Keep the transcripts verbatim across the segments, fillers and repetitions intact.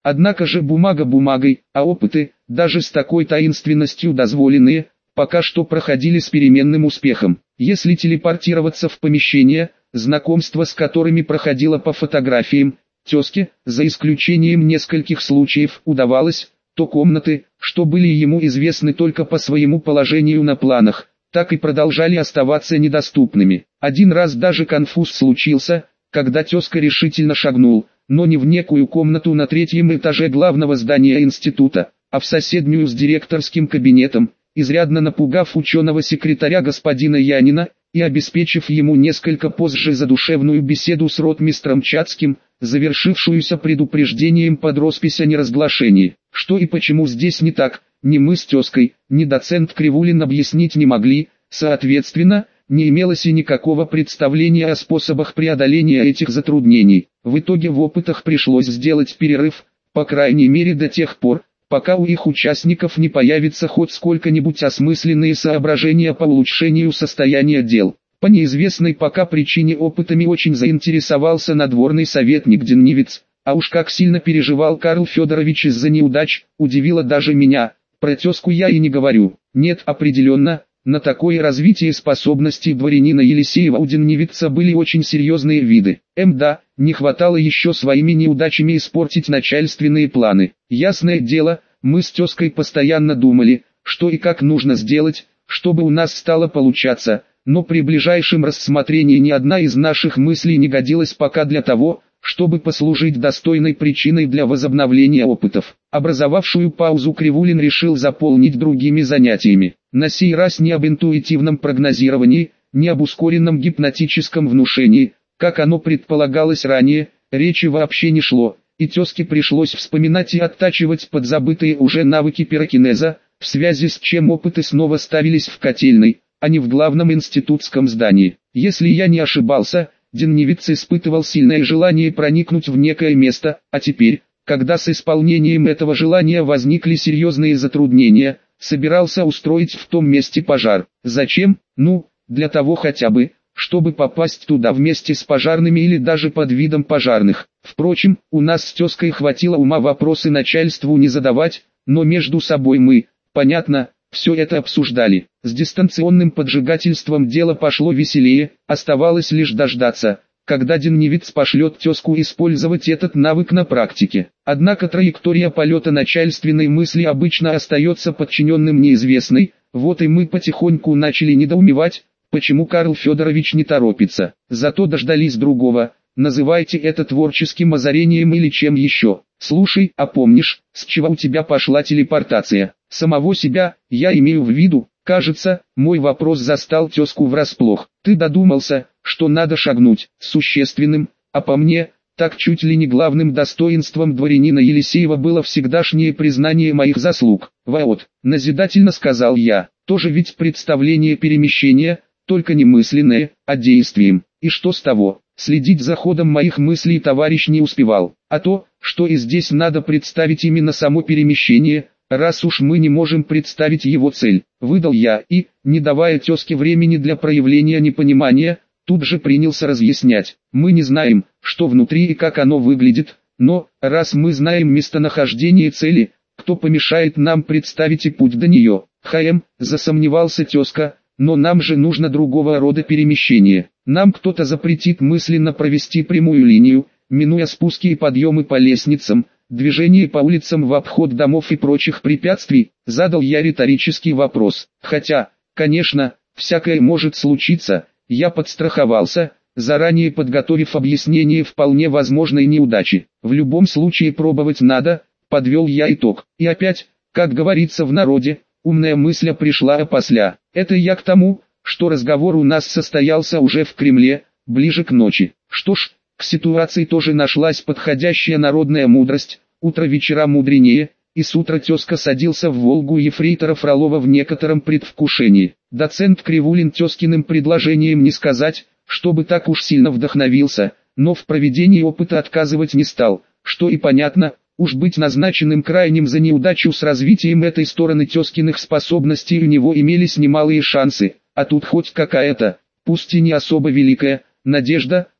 Однако же бумага бумагой, а опыты, даже с такой таинственностью дозволенные, пока что проходили с переменным успехом. Если телепортироваться в помещение, знакомство с которыми проходило по фотографиям, тезке, за исключением нескольких случаев, удавалось, то комнаты, что были ему известны только по своему положению на планах, так и продолжали оставаться недоступными. Один раз даже конфуз случился, когда тезка решительно шагнул, но не в некую комнату на третьем этаже главного здания института, а в соседнюю с директорским кабинетом, изрядно напугав ученого-секретаря господина Янина, и обеспечив ему несколько позже задушевную беседу с ротмистром Чацким, завершившуюся предупреждением под роспись о неразглашении. Что и почему здесь не так, ни мы с тезкой, ни доцент Кривулин объяснить не могли, соответственно, не имелось и никакого представления о способах преодоления этих затруднений. В итоге в опытах пришлось сделать перерыв, по крайней мере до тех пор, пока у их участников не появится хоть сколько-нибудь осмысленные соображения по улучшению состояния дел. По неизвестной пока причине опытами очень заинтересовался надворный советник Деннивец, а уж как сильно переживал Карл Федорович из-за неудач, удивило даже меня. Про тезку я и не говорю. Нет, определенно, на такое развитие способностей дворянина Елисеева у Деннивеца были очень серьезные виды. Мда, не хватало еще своими неудачами испортить начальственные планы. Ясное дело, мы с тезкой постоянно думали, что и как нужно сделать, чтобы у нас стало получаться, но при ближайшем рассмотрении ни одна из наших мыслей не годилась пока для того, чтобы послужить достойной причиной для возобновления опытов. Образовавшую паузу Кривулин решил заполнить другими занятиями. На сей раз не об интуитивном прогнозировании, не об ускоренном гипнотическом внушении, как оно предполагалось ранее, речи вообще не шло, и тезке пришлось вспоминать и оттачивать подзабытые уже навыки пирокинеза, в связи с чем опыты снова ставились в котельной, а не в главном институтском здании. Если я не ошибался, Деннивец испытывал сильное желание проникнуть в некое место, а теперь, когда с исполнением этого желания возникли серьезные затруднения, собирался устроить в том месте пожар. Зачем? Ну, для того хотя бы, чтобы попасть туда вместе с пожарными или даже под видом пожарных. Впрочем, у нас с тезкой хватило ума вопросы начальству не задавать, но между собой мы, понятно, все это обсуждали. С дистанционным поджигательством дело пошло веселее, оставалось лишь дождаться, когда Деннивец пошлет тезку использовать этот навык на практике. Однако траектория полета начальственной мысли обычно остается подчиненным неизвестной, вот и мы потихоньку начали недоумевать, почему Карл Федорович не торопится. Зато дождались другого, называйте это творческим озарением или чем еще. Слушай, а помнишь, с чего у тебя пошла телепортация? Самого себя, я имею в виду, кажется, мой вопрос застал тезку врасплох. Ты додумался, что надо шагнуть, существенным, а по мне, так чуть ли не главным достоинством дворянина Елисеева было всегдашнее признание моих заслуг. Вот, назидательно сказал я, тоже ведь представление перемещения, только не мысленное, а действием. И что с того? Следить за ходом моих мыслей товарищ не успевал. А то, что и здесь надо представить именно само перемещение, раз уж мы не можем представить его цель, выдал я и, не давая тезке времени для проявления непонимания, тут же принялся разъяснять. Мы не знаем, что внутри и как оно выглядит, но, раз мы знаем местонахождение цели, кто помешает нам представить и путь до нее? Хм, засомневался тезка, но нам же нужно другого рода перемещение. Нам кто-то запретит мысленно провести прямую линию, минуя спуски и подъемы по лестницам, движение по улицам в обход домов и прочих препятствий, задал я риторический вопрос. Хотя, конечно, всякое может случиться, я подстраховался, заранее подготовив объяснение вполне возможной неудачи. В любом случае пробовать надо, подвел я итог. И опять, как говорится в народе, умная мысль пришла опосля. Это я к тому, что разговор у нас состоялся уже в Кремле, ближе к ночи. Что ж, к ситуации тоже нашлась подходящая народная мудрость, утро вечера мудренее, и с утра тезка садился в Волгу ефрейтора Фролова в некотором предвкушении. Доцент Кривулин тезкиным предложением не сказать, чтобы так уж сильно вдохновился, но в проведении опыта отказывать не стал, что и понятно, уж быть назначенным крайним за неудачу с развитием этой стороны тезкиных способностей у него имелись немалые шансы, а тут хоть какая-то, пусть и не особо великая, надежда,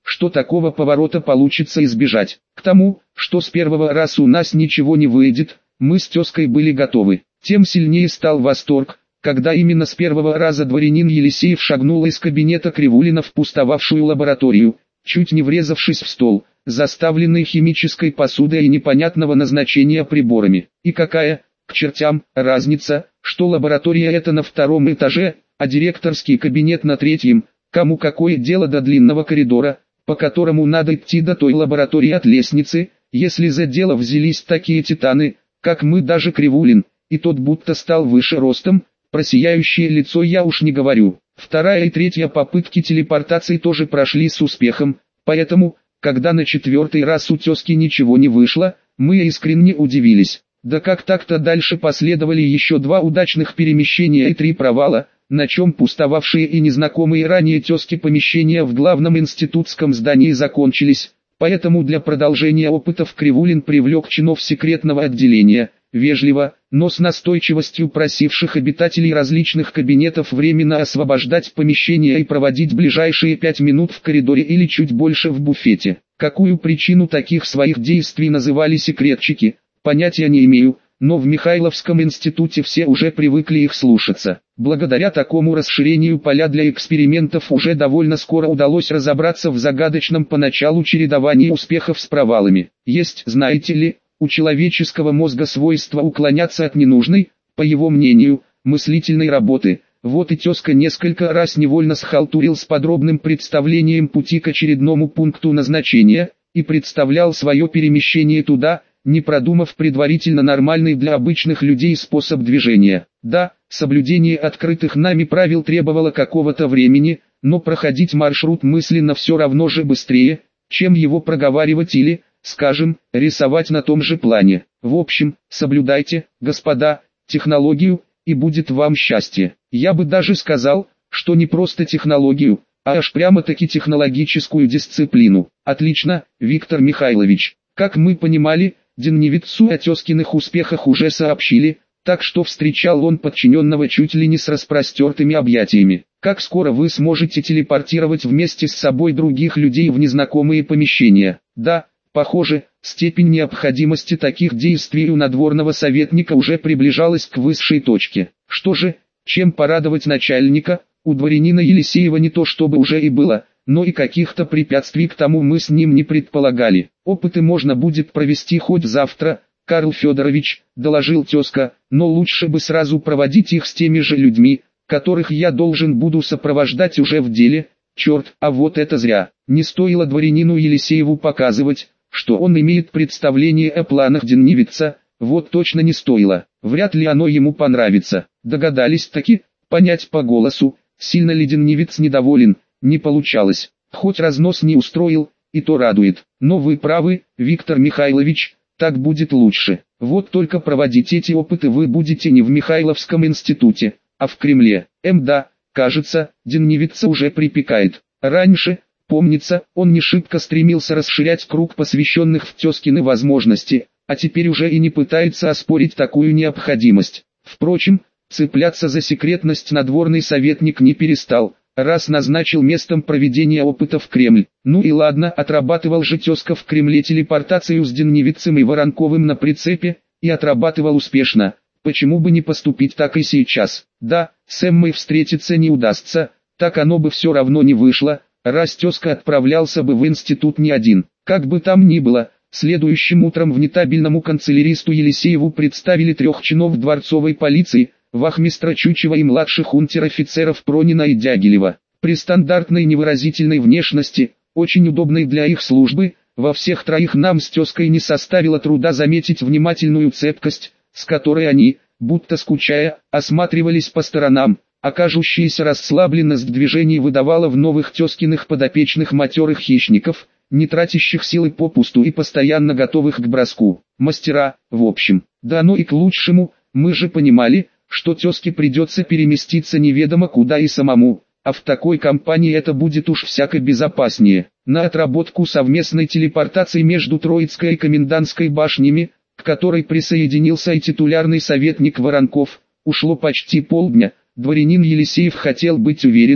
что такого поворота получится избежать. К тому, что с первого раза у нас ничего не выйдет, мы с тезкой были готовы. Тем сильнее стал восторг, когда именно с первого раза дворянин Елисеев шагнул из кабинета Кривулина в пустовавшую лабораторию, чуть не врезавшись в стол, заставленный химической посудой и непонятного назначения приборами. И какая, к чертям, разница, что лаборатория эта на втором этаже, а директорский кабинет на третьем, кому какое дело до длинного коридора, по которому надо идти до той лаборатории от лестницы, если за дело взялись такие титаны, как мы, даже Кривулин, и тот будто стал выше ростом, про сияющее лицо я уж не говорю. Вторая и третья попытки телепортации тоже прошли с успехом, поэтому, когда на четвертый раз у тезки ничего не вышло, мы искренне удивились. Да как так-то дальше последовали еще два удачных перемещения и три провала, на чем пустовавшие и незнакомые ранее тезки помещения в главном институтском здании закончились, поэтому для продолжения опытов Кривулин привлек чинов секретного отделения, вежливо, но с настойчивостью просивших обитателей различных кабинетов временно освобождать помещение и проводить ближайшие пять минут в коридоре или чуть больше в буфете. Какую причину таких своих действий называли секретчики, понятия не имею, но в Михайловском институте все уже привыкли их слушаться. Благодаря такому расширению поля для экспериментов уже довольно скоро удалось разобраться в загадочном поначалу чередовании успехов с провалами. Есть, знаете ли, у человеческого мозга свойство уклоняться от ненужной, по его мнению, мыслительной работы. Вот и тезка несколько раз невольно схалтурил с подробным представлением пути к очередному пункту назначения, и представлял свое перемещение туда, не продумав предварительно нормальный для обычных людей способ движения. Да, соблюдение открытых нами правил требовало какого-то времени, но проходить маршрут мысленно все равно же быстрее, чем его проговаривать или, скажем, рисовать на том же плане. В общем, соблюдайте, господа, технологию, и будет вам счастье. Я бы даже сказал, что не просто технологию, а аж прямо-таки технологическую дисциплину. Отлично, Виктор Михайлович. Как мы понимали, Деннивицу о тезкиных успехах уже сообщили, так что встречал он подчиненного чуть ли не с распростертыми объятиями. Как скоро вы сможете телепортировать вместе с собой других людей в незнакомые помещения? Да, похоже, степень необходимости таких действий у надворного советника уже приближалась к высшей точке. Что же, чем порадовать начальника? У дворянина Елисеева не то чтобы уже и было, но и каких-то препятствий к тому мы с ним не предполагали. Опыты можно будет провести хоть завтра, Карл Федорович, доложил тезка, но лучше бы сразу проводить их с теми же людьми, которых я должен буду сопровождать уже в деле. Черт, а вот это зря. Не стоило дворянину Елисееву показывать, что он имеет представление о планах Деннивица, вот точно не стоило. Вряд ли оно ему понравится. Догадались таки, понять по голосу, сильно ли Деннивиц недоволен. Не получалось, хоть разнос не устроил, и то радует. Но вы правы, Виктор Михайлович, так будет лучше. Вот только проводить эти опыты вы будете не в Михайловском институте, а в Кремле. Эм да, кажется, Деннивица уже припекает. Раньше, помнится, он не шибко стремился расширять круг посвященных в тезкины возможности, а теперь уже и не пытается оспорить такую необходимость. Впрочем, цепляться за секретность надворный советник не перестал, раз назначил местом проведения опытов Кремль. Ну и ладно, отрабатывал же тезка в Кремле телепортацию с Деннивицем и Воронковым на прицепе, и отрабатывал успешно. Почему бы не поступить так и сейчас? Да, с Эммой встретиться не удастся, так оно бы все равно не вышло, раз тезка отправлялся бы в институт не один. Как бы там ни было, следующим утром внетабельному канцеляристу Елисееву представили трех чинов дворцовой полиции, вахмистра Чучева и младших унтер-офицеров Пронина и Дягилева. При стандартной невыразительной внешности, очень удобной для их службы, во всех троих нам с тезкой не составило труда заметить внимательную цепкость, с которой они, будто скучая, осматривались по сторонам, а кажущаяся расслабленность движений выдавала в новых тезкиных подопечных матерых хищников, не тратящих силы попусту и постоянно готовых к броску. Мастера, в общем. Да оно и к лучшему, мы же понимали, что тезке придется переместиться неведомо куда и самому, а в такой компании это будет уж всяко безопаснее. На отработку совместной телепортации между Троицкой и Комендантской башнями, к которой присоединился и титулярный советник Воронков, ушло почти полдня. Дворянин Елисеев хотел быть уверенным,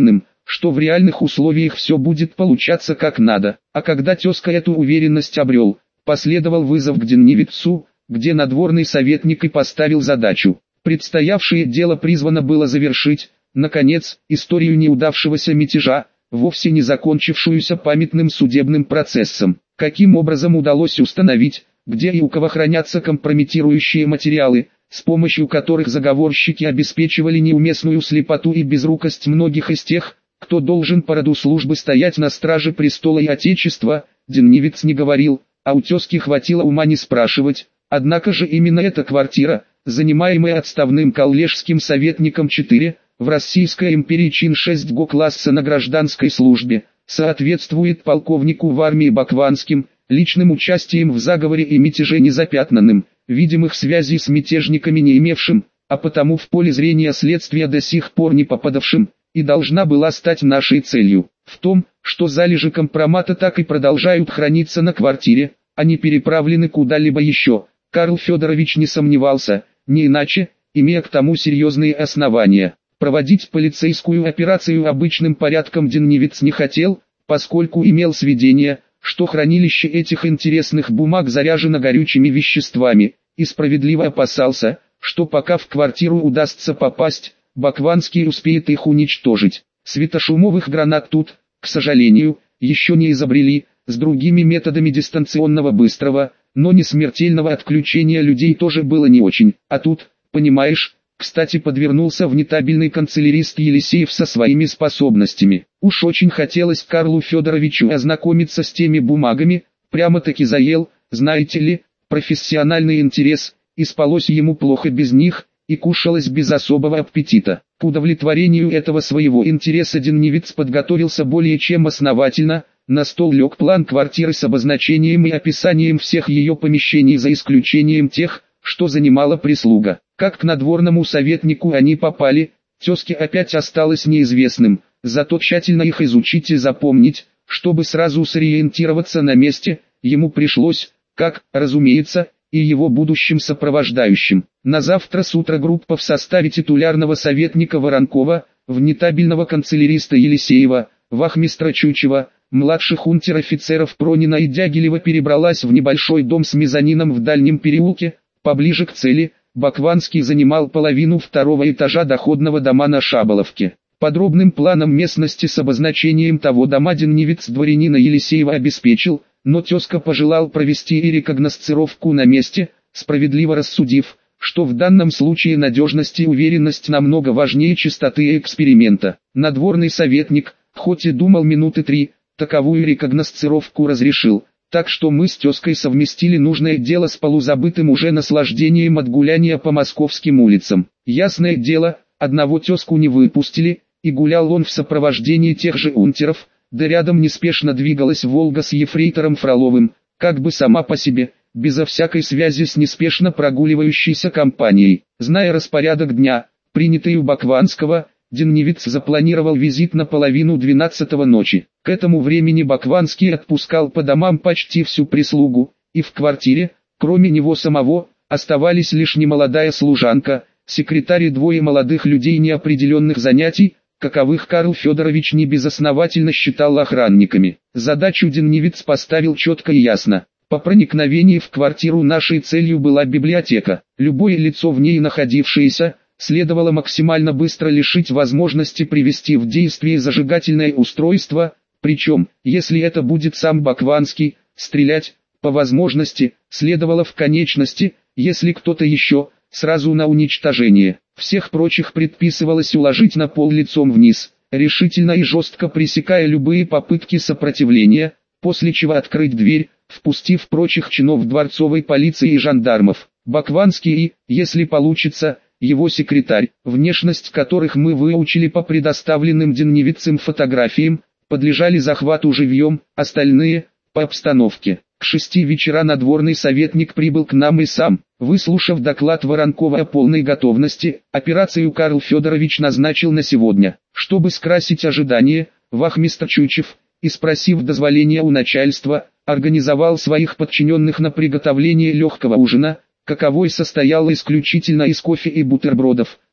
что в реальных условиях все будет получаться как надо. А когда тезка эту уверенность обрел, последовал вызов к Деннивицу, где надворный советник и поставил задачу. Предстоявшее дело призвано было завершить, наконец, историю неудавшегося мятежа, вовсе не закончившуюся памятным судебным процессом. Каким образом удалось установить, где и у кого хранятся компрометирующие материалы, с помощью которых заговорщики обеспечивали неуместную слепоту и безрукость многих из тех, кто должен по роду службы стоять на страже престола и отечества, Деннивиц не говорил, а у тезки хватило ума не спрашивать. Однако же именно эта квартира, занимаемая отставным коллежским советником четыре, в Российской империи чин шесть го класса на гражданской службе, соответствует полковнику в армии Бакванским, личным участием в заговоре и мятеже незапятнанным, видимых связей с мятежниками не имевшим, а потому в поле зрения следствия до сих пор не попадавшим, и должна была стать нашей целью. В том, что залежи компромата так и продолжают храниться на квартире, а не переправлены куда-либо еще, Карл Федорович не сомневался, не иначе, имея к тому серьезные основания. Проводить полицейскую операцию обычным порядком Деннивиц не хотел, поскольку имел сведения, что хранилище этих интересных бумаг заряжено горючими веществами, и справедливо опасался, что пока в квартиру удастся попасть, Бакванский успеет их уничтожить. Светошумовых гранат тут, к сожалению, еще не изобрели, с другими методами дистанционного быстрого, но не смертельного отключения людей тоже было не очень, а тут, понимаешь, кстати подвернулся внетабельный канцелярист Елисеев со своими способностями. Уж очень хотелось Карлу Федоровичу ознакомиться с теми бумагами, прямо-таки заел, знаете ли, профессиональный интерес, и спалось ему плохо без них, и кушалось без особого аппетита. К удовлетворению этого своего интереса Деннивиц подготовился более чем основательно. На стол лег план квартиры с обозначением и описанием всех ее помещений за исключением тех, что занимала прислуга. Как к надворному советнику они попали, тезке опять осталось неизвестным, зато тщательно их изучить и запомнить, чтобы сразу сориентироваться на месте, ему пришлось, как, разумеется, и его будущим сопровождающим. На завтра с утра группа в составе титулярного советника Воронкова, внетабельного канцеляриста Елисеева, вахмистра Чучева, младших унтер-офицеров Пронина и Дягилева перебралась в небольшой дом с мезонином в дальнем переулке, поближе к цели. Бакванский занимал половину второго этажа доходного дома на Шаболовке. Подробным планом местности с обозначением того дома Деннивиц дворянина Елисеева обеспечил, но тезка пожелал провести и рекогносцировку на месте, справедливо рассудив, что в данном случае надежность и уверенность намного важнее чистоты эксперимента. Надворный советник, хоть и думал минуты три, таковую рекогносцировку разрешил, так что мы с тезкой совместили нужное дело с полузабытым уже наслаждением от гуляния по московским улицам. Ясное дело, одного тезку не выпустили, и гулял он в сопровождении тех же унтеров, да рядом неспешно двигалась «Волга» с ефрейтором Фроловым, как бы сама по себе, безо всякой связи с неспешно прогуливающейся компанией. Зная распорядок дня, принятый у Бакванского, Деннивиц запланировал визит на половину двенадцатого ночи. К этому времени Бакванский отпускал по домам почти всю прислугу, и в квартире, кроме него самого, оставались лишь немолодая служанка, секретарь и двое молодых людей неопределенных занятий, каковых Карл Федорович небезосновательно считал охранниками. Задачу Деннивиц поставил четко и ясно. По проникновении в квартиру нашей целью была библиотека. Любое лицо в ней находившееся, следовало максимально быстро лишить возможности привести в действие зажигательное устройство, причем, если это будет сам Бакванский, стрелять, по возможности, следовало в конечности, если кто-то еще, сразу на уничтожение. Всех прочих предписывалось уложить на пол лицом вниз, решительно и жестко пресекая любые попытки сопротивления, после чего открыть дверь, впустив прочих чинов дворцовой полиции и жандармов. Бакванский и, если получится, его секретарь, внешность которых мы выучили по предоставленным Деннивицем фотографиям, подлежали захвату живьем, остальные – по обстановке. К шести вечера надворный советник прибыл к нам и сам. Выслушав доклад Воронкова о полной готовности, операцию Карл Федорович назначил на сегодня. Чтобы скрасить ожидания, вахмистр Чучев, и спросив дозволения у начальства, организовал своих подчиненных на приготовление легкого ужина, каковой состоял исключительно из кофе и бутербродов,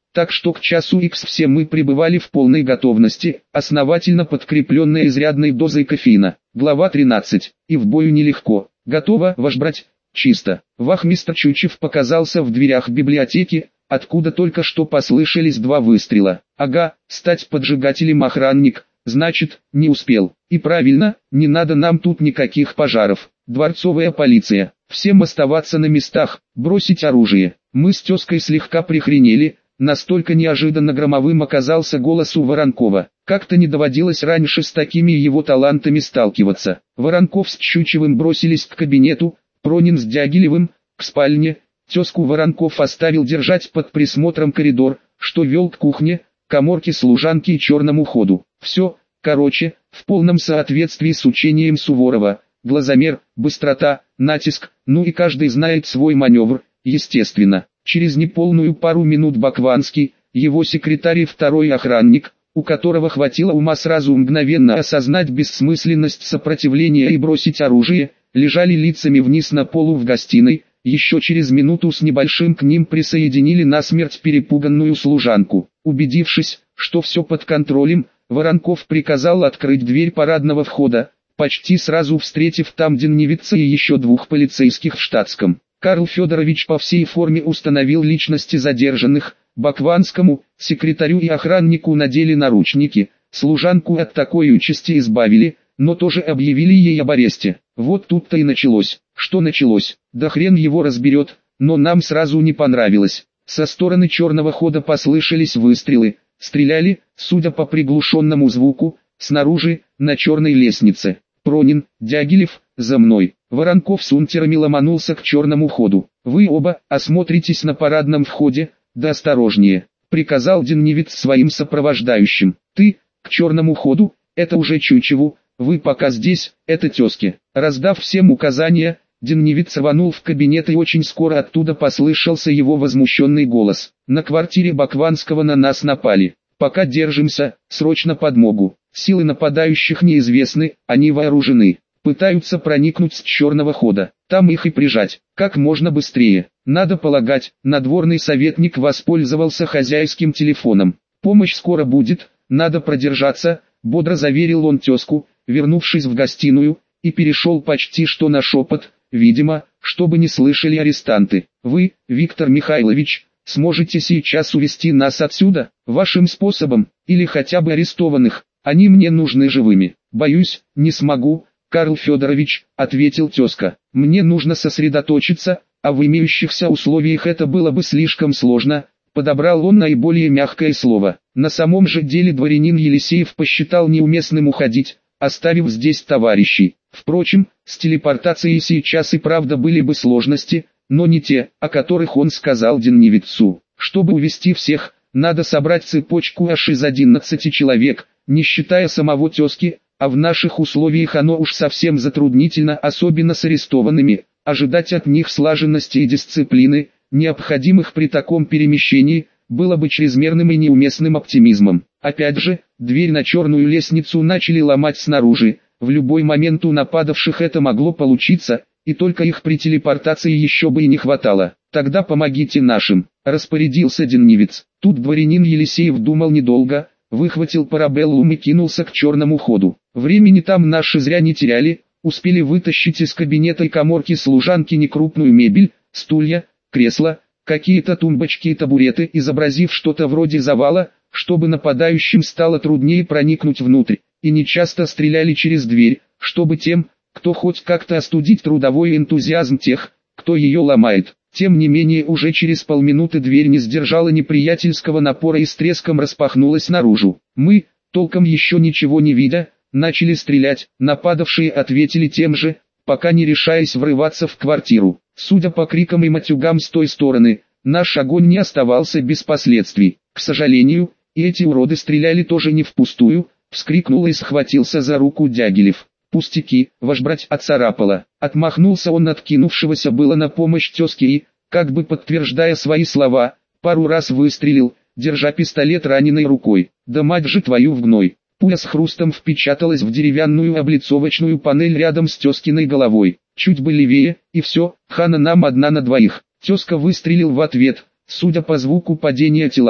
так что к часу икс все мы пребывали в полной готовности, основательно подкрепленной изрядной дозой кофеина. Глава тринадцать. И в бою нелегко. Готово, ваш брать? Чисто. Вахмистр Чучев показался в дверях библиотеки, откуда только что послышались два выстрела. Ага, стать поджигателем охранник, значит, не успел. И правильно, не надо нам тут никаких пожаров. Дворцовая полиция. Всем оставаться на местах, бросить оружие. Мы с тезкой слегка прихренели, настолько неожиданно громовым оказался голос у Воронкова. Как-то не доводилось раньше с такими его талантами сталкиваться. Воронков с Чучевым бросились к кабинету, Пронин с Дягилевым — к спальне. Тезку Воронков оставил держать под присмотром коридор, что вел к кухне, каморке служанки и черному ходу. Все, короче, в полном соответствии с учением Суворова. Глазомер, быстрота, натиск, ну и каждый знает свой маневр, естественно. Через неполную пару минут Бакванский, его секретарь и второй охранник, у которого хватило ума сразу мгновенно осознать бессмысленность сопротивления и бросить оружие, лежали лицами вниз на полу в гостиной. Еще через минуту с небольшим к ним присоединили насмерть перепуганную служанку. Убедившись, что все под контролем, Воронков приказал открыть дверь парадного входа, почти сразу встретив там Деннивица и еще двух полицейских в штатском. Карл Федорович по всей форме установил личности задержанных, Бакванскому, секретарю и охраннику надели наручники, служанку от такой участи избавили, но тоже объявили ей об аресте. Вот тут-то и началось. Что началось? Да хрен его разберет, но нам сразу не понравилось. Со стороны черного хода послышались выстрелы, стреляли, судя по приглушенному звуку, снаружи, на черной лестнице. Пронин, Дягилев, за мной. Воронков с унтерами ломанулся к черному ходу. Вы оба осмотритесь на парадном входе, да осторожнее, приказал Деннивиц своим сопровождающим. Ты, к черному ходу, это уже Чучеву, вы пока здесь, это тезке. Раздав всем указания, Деннивиц рванул в кабинет и очень скоро оттуда послышался его возмущенный голос. На квартире Бакванского на нас напали. Пока держимся, срочно подмогу. Силы нападающих неизвестны, они вооружены. Пытаются проникнуть с черного хода. Там их и прижать, как можно быстрее. Надо полагать, надворный советник воспользовался хозяйским телефоном. Помощь скоро будет, надо продержаться, бодро заверил он тезку, вернувшись в гостиную, и перешел почти что на шепот, видимо, чтобы не слышали арестанты. Вы, Виктор Михайлович, сможете сейчас увести нас отсюда, вашим способом, или хотя бы арестованных, они мне нужны живыми. Боюсь, не смогу, Карл Федорович, ответил тезка. Мне нужно сосредоточиться, а в имеющихся условиях это было бы слишком сложно. Подобрал он наиболее мягкое слово. На самом же деле дворянин Елисеев посчитал неуместным уходить, оставив здесь товарищей. Впрочем, с телепортацией сейчас и правда были бы сложности, но не те, о которых он сказал Деннивицу. Чтобы увести всех, надо собрать цепочку аж из одиннадцати человек, не считая самого тезки, а в наших условиях оно уж совсем затруднительно, особенно с арестованными, ожидать от них слаженности и дисциплины, необходимых при таком перемещении, было бы чрезмерным и неуместным оптимизмом. Опять же, дверь на черную лестницу начали ломать снаружи, в любой момент у нападавших это могло получиться, и только их при телепортации еще бы и не хватало. Тогда помогите нашим, распорядился Деннивиц. Тут дворянин Елисеев думал недолго, выхватил парабеллум и кинулся к черному ходу. Времени там наши зря не теряли, успели вытащить из кабинета и каморки служанки некрупную мебель, стулья, кресла, какие-то тумбочки и табуреты, изобразив что-то вроде завала, чтобы нападающим стало труднее проникнуть внутрь, и нечасто стреляли через дверь, чтобы тем, кто хоть как-то остудить трудовой энтузиазм тех, кто ее ломает. Тем не менее уже через полминуты дверь не сдержала неприятельского напора и с треском распахнулась наружу. Мы, толком еще ничего не видя, начали стрелять, нападавшие ответили тем же, пока не решаясь врываться в квартиру. Судя по крикам и матюгам с той стороны, наш огонь не оставался без последствий. К сожалению, и эти уроды стреляли тоже не впустую, вскрикнул и схватился за руку Дягилев. «Пустяки, ваш брать отцарапала». Отмахнулся он от кинувшегося было на помощь тезке и, как бы подтверждая свои слова, пару раз выстрелил, держа пистолет раненой рукой. «Да мать же твою в гной!» Пуля с хрустом впечаталась в деревянную облицовочную панель рядом с тезкиной головой. Чуть бы левее, и все, хана нам одна на двоих. Тезка выстрелил в ответ, судя по звуку падения тела.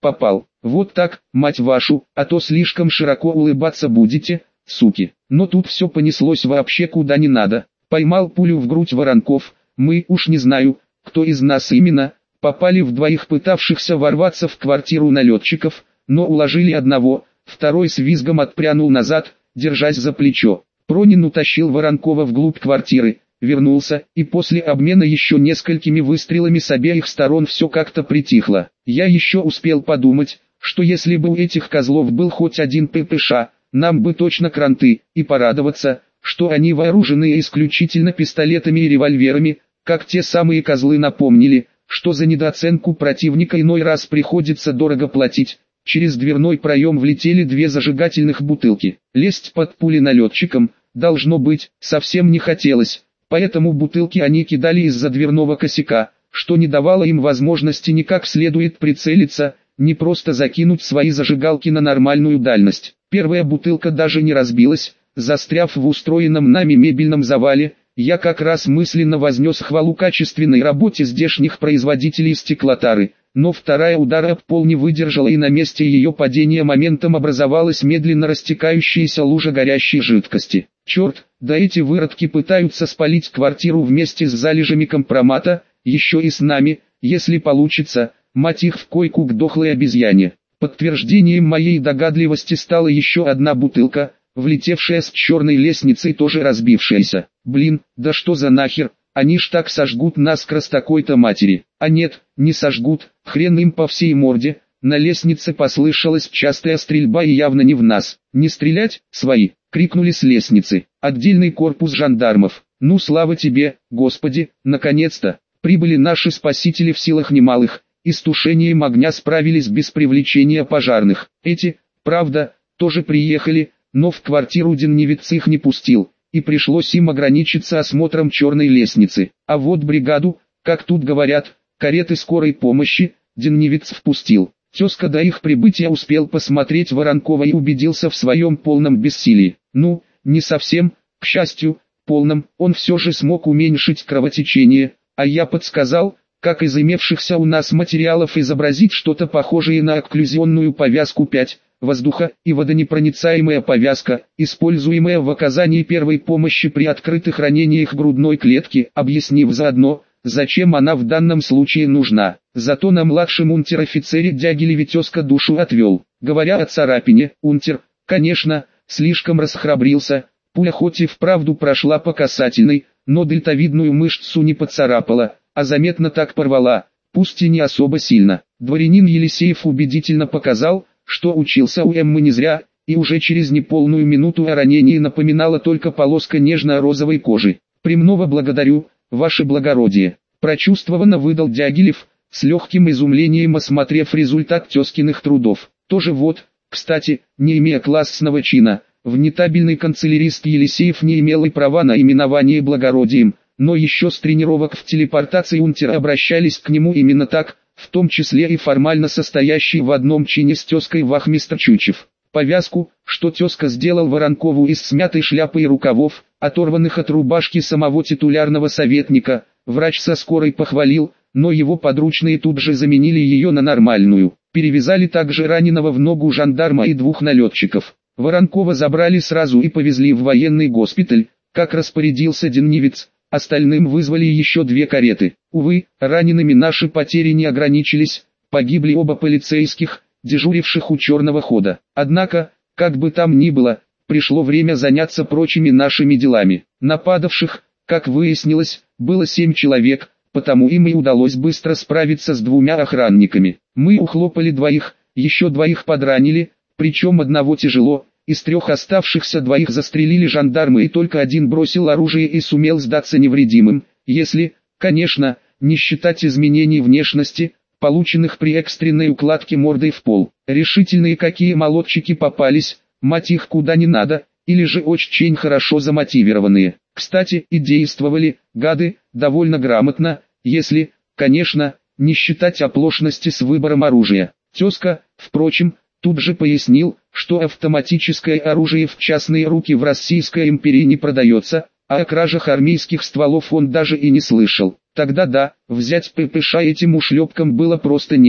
попал. Вот так, мать вашу, а то слишком широко улыбаться будете, суки. Но тут все понеслось вообще куда не надо. Поймал пулю в грудь Воронков. Мы, уж не знаю, кто из нас именно, попали в двоих пытавшихся ворваться в квартиру налетчиков, но уложили одного, второй с визгом отпрянул назад, держась за плечо. Пронин утащил Воронкова вглубь квартиры, вернулся, и после обмена еще несколькими выстрелами с обеих сторон все как-то притихло. Я еще успел подумать, что если бы у этих козлов был хоть один ППШ, нам бы точно кранты, и порадоваться, что они вооружены исключительно пистолетами и револьверами, как те самые козлы напомнили, что за недооценку противника иной раз приходится дорого платить. Через дверной проем влетели две зажигательных бутылки. Лезть под пули налетчикам, должно быть, совсем не хотелось, поэтому бутылки они кидали из-за дверного косяка, что не давало им возможности ни как следует прицелиться, ни просто закинуть свои зажигалки на нормальную дальность. Первая бутылка даже не разбилась, застряв в устроенном нами мебельном завале. Я как раз мысленно вознес хвалу качественной работе здешних производителей стеклотары, но вторая удара об пол не выдержала, и на месте ее падения моментом образовалась медленно растекающаяся лужа горящей жидкости. Черт, да эти выродки пытаются спалить квартиру вместе с залежами компромата, еще и с нами, если получится, мать их в койку к дохлой обезьяне. Подтверждением моей догадливости стала еще одна бутылка, влетевшая с черной лестницы и тоже разбившаяся. Блин, да что за нахер, они ж так сожгут нас с такой-то матери. А нет, не сожгут, хрен им по всей морде. На лестнице послышалась частая стрельба и явно не в нас. «Не стрелять, свои!» — крикнули с лестницы. Отдельный корпус жандармов. «Ну слава тебе, Господи, наконец-то!» Прибыли наши спасители в силах немалых, и с тушением огня справились без привлечения пожарных. Эти, правда, тоже приехали, но в квартиру Деннивец их не пустил, и пришлось им ограничиться осмотром черной лестницы. А вот бригаду, как тут говорят, кареты скорой помощи, Деннивец впустил. Тезка до их прибытия успел посмотреть Воронкова и убедился в своем полном бессилии. Ну, не совсем, к счастью, полном, он все же смог уменьшить кровотечение, а я подсказал, как из имевшихся у нас материалов изобразить что-то похожее на окклюзионную повязку пять, воздуха и водонепроницаемая повязка, используемая в оказании первой помощи при открытых ранениях грудной клетки, объяснив заодно, зачем она в данном случае нужна. Зато на младшем унтер-офицере Дягилеве тезка душу отвел. Говоря о царапине, унтер, конечно, слишком расхрабрился, пуля хоть и вправду прошла по касательной, но дельтовидную мышцу не поцарапала, а заметно так порвала, пусть и не особо сильно. Дворянин Елисеев убедительно показал, что учился у Эммы не зря, и уже через неполную минуту о ранении напоминала только полоска нежно-розовой кожи. «Премного благодарю, ваше благородие», — прочувствованно выдал Дягилев, с легким изумлением осмотрев результат тезкиных трудов. Тоже вот, кстати, не имея классного чина, внетабельный канцелярист Елисеев не имел и права на именование благородием, но еще с тренировок в телепортации унтера обращались к нему именно так, в том числе и формально состоящий в одном чине с тезкой вахмистр Чучев. Повязку, что тезка сделал Воронкову из смятой шляпы и рукавов, оторванных от рубашки самого титулярного советника, врач со скорой похвалил, но его подручные тут же заменили ее на нормальную. Перевязали также раненого в ногу жандарма и двух налетчиков. Воронкова забрали сразу и повезли в военный госпиталь, как распорядился Деннивец. Остальным вызвали еще две кареты. Увы, ранеными наши потери не ограничились, погибли оба полицейских, дежуривших у черного хода. Однако, как бы там ни было, пришло время заняться прочими нашими делами. Нападавших, как выяснилось, было семь человек, потому им и удалось быстро справиться с двумя охранниками. Мы ухлопали двоих, еще двоих подранили, причем одного тяжело. Из трех оставшихся двоих застрелили жандармы, и только один бросил оружие и сумел сдаться невредимым, если, конечно, не считать изменений внешности, полученных при экстренной укладке мордой в пол. Решительные какие молодчики попались, мать их куда не надо, или же очень хорошо замотивированные. Кстати, и действовали, гады, довольно грамотно, если, конечно, не считать оплошности с выбором оружия. Тезка, впрочем, тут же пояснил, что автоматическое оружие в частные руки в Российской империи не продается, а о кражах армейских стволов он даже и не слышал. Тогда да, взять ППШ этим ушлепкам было просто негде.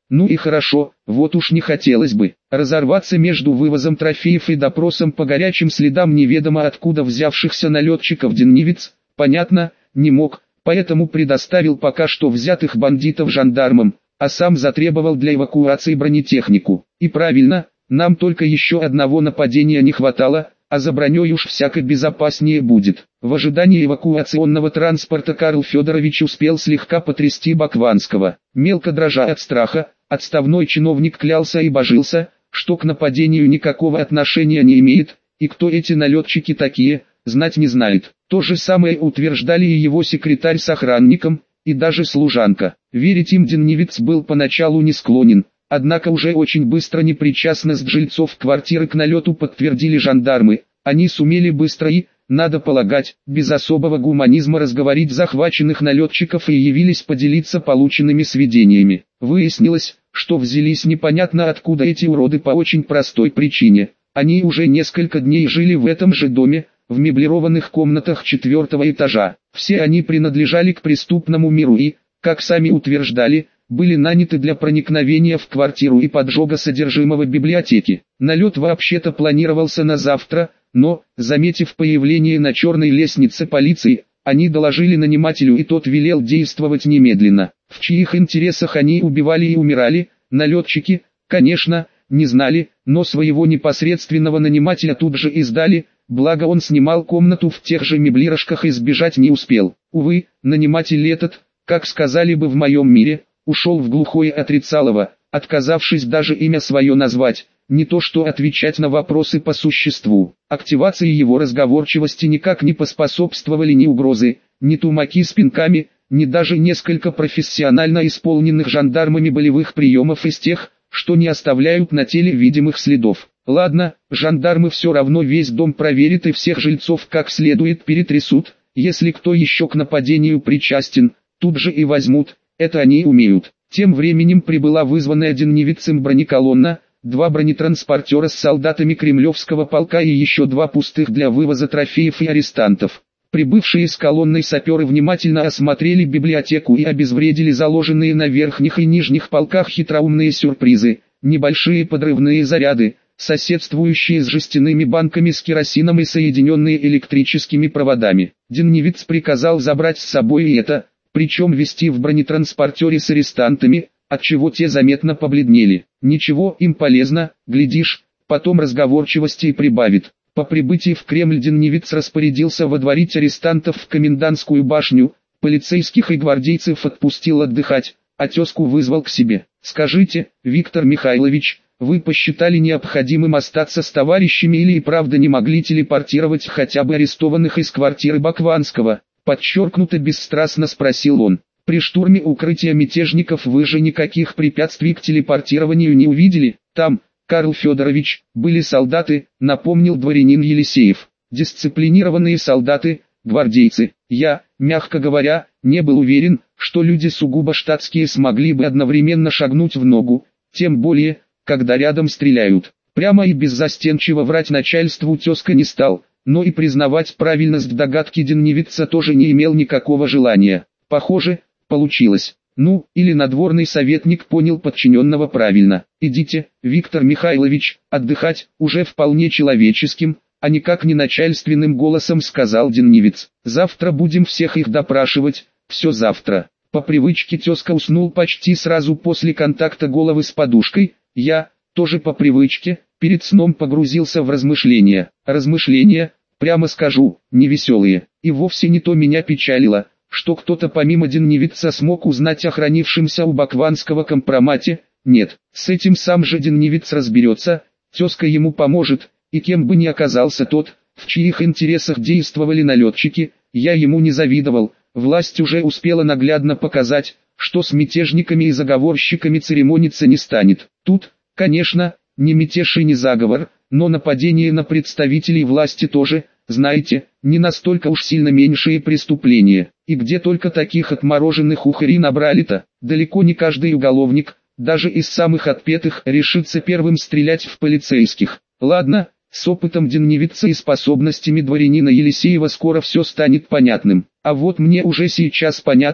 Ну и хорошо, вот уж не хотелось бы разорваться между вывозом трофеев и допросом по горячим следам неведомо откуда взявшихся налетчиков. Деннивиц, понятно, не мог, поэтому предоставил пока что взятых бандитов жандармам, а сам затребовал для эвакуации бронетехнику. И правильно, нам только еще одного нападения не хватало, а за броней уж всяко безопаснее будет. В ожидании эвакуационного транспорта Карл Федорович успел слегка потрясти Бакванского. Мелко дрожа от страха, отставной чиновник клялся и божился, что к нападению никакого отношения не имеет, и кто эти налетчики такие, знать не знает. То же самое утверждали и его секретарь с охранником, и даже служанка. Верить им Деннивиц был поначалу не склонен, однако уже очень быстро непричастность жильцов квартиры к налету подтвердили жандармы. Они сумели быстро и, надо полагать, без особого гуманизма разговорить захваченных налетчиков и явились поделиться полученными сведениями. Выяснилось, что взялись непонятно откуда эти уроды по очень простой причине. Они уже несколько дней жили в этом же доме, в меблированных комнатах четвертого этажа. Все они принадлежали к преступному миру и, как сами утверждали, были наняты для проникновения в квартиру и поджога содержимого библиотеки. Налет вообще-то планировался на завтра, но, заметив появление на черной лестнице полиции, они доложили нанимателю, и тот велел действовать немедленно. В чьих интересах они убивали и умирали, налетчики, конечно, не знали, но своего непосредственного нанимателя тут же издали, благо он снимал комнату в тех же меблирожках и сбежать не успел. Увы, наниматель этот, как сказали бы в моем мире, ушел в глухое отрицалово, отказавшись даже имя свое назвать, не то что отвечать на вопросы по существу. Активации его разговорчивости никак не поспособствовали ни угрозы, ни тумаки с пинками, ни даже несколько профессионально исполненных жандармами болевых приемов из тех, что не оставляют на теле видимых следов. Ладно, жандармы все равно весь дом проверят и всех жильцов как следует перетрясут, если кто еще к нападению причастен, тут же и возьмут, это они умеют. Тем временем прибыла вызванная Деннивицем бронеколонна, два бронетранспортера с солдатами Кремлевского полка и еще два пустых для вывоза трофеев и арестантов. Прибывшие с колонной саперы внимательно осмотрели библиотеку и обезвредили заложенные на верхних и нижних полках хитроумные сюрпризы, небольшие подрывные заряды, соседствующие с жестяными банками с керосином и соединенные электрическими проводами. Деннивиц приказал забрать с собой и это, причем везти в бронетранспортере с арестантами, отчего те заметно побледнели. Ничего, им полезно, глядишь, потом разговорчивости и прибавит. По прибытии в Кремль Деннивиц распорядился водворить арестантов в комендантскую башню, полицейских и гвардейцев отпустил отдыхать, а тезку вызвал к себе. «Скажите, Виктор Михайлович, вы посчитали необходимым остаться с товарищами или и правда не могли телепортировать хотя бы арестованных из квартиры Бакванского?» Подчеркнуто бесстрастно спросил он. «При штурме укрытия мятежников вы же никаких препятствий к телепортированию не увидели? Там, Карл Федорович, были солдаты», напомнил дворянин Елисеев. «Дисциплинированные солдаты, гвардейцы. Я, мягко говоря, не был уверен, что люди сугубо штатские смогли бы одновременно шагнуть в ногу, тем более, когда рядом стреляют». Прямо и беззастенчиво врать начальству тезка не стал, но и признавать правильность догадки Деннивица тоже не имел никакого желания. Похоже, получилось. Ну, или надворный советник понял подчиненного правильно. «Идите, Виктор Михайлович, отдыхать», уже вполне человеческим, а никак не начальственным голосом сказал Деннивиц. «Завтра будем всех их допрашивать, все завтра». По привычке тезка уснул почти сразу после контакта головы с подушкой. Я, тоже по привычке, перед сном погрузился в размышления. Размышления, прямо скажу, невеселые. И вовсе не то меня печалило, что кто-то помимо Деннивица смог узнать о хранившемся у Бакванского компромате. Нет, с этим сам же Деннивиц разберется, тезка ему поможет, и кем бы ни оказался тот, в чьих интересах действовали налетчики, я ему не завидовал. Власть уже успела наглядно показать, что с мятежниками и заговорщиками церемониться не станет. Тут, конечно, не мятеж и не заговор, но нападение на представителей власти тоже, знаете, не настолько уж сильно меньшие преступления. И где только таких отмороженных ухарей набрали-то, далеко не каждый уголовник, даже из самых отпетых, решится первым стрелять в полицейских. Ладно, с опытом Деннивица и способностями дворянина Елисеева скоро все станет понятным. А вот мне уже сейчас понятно,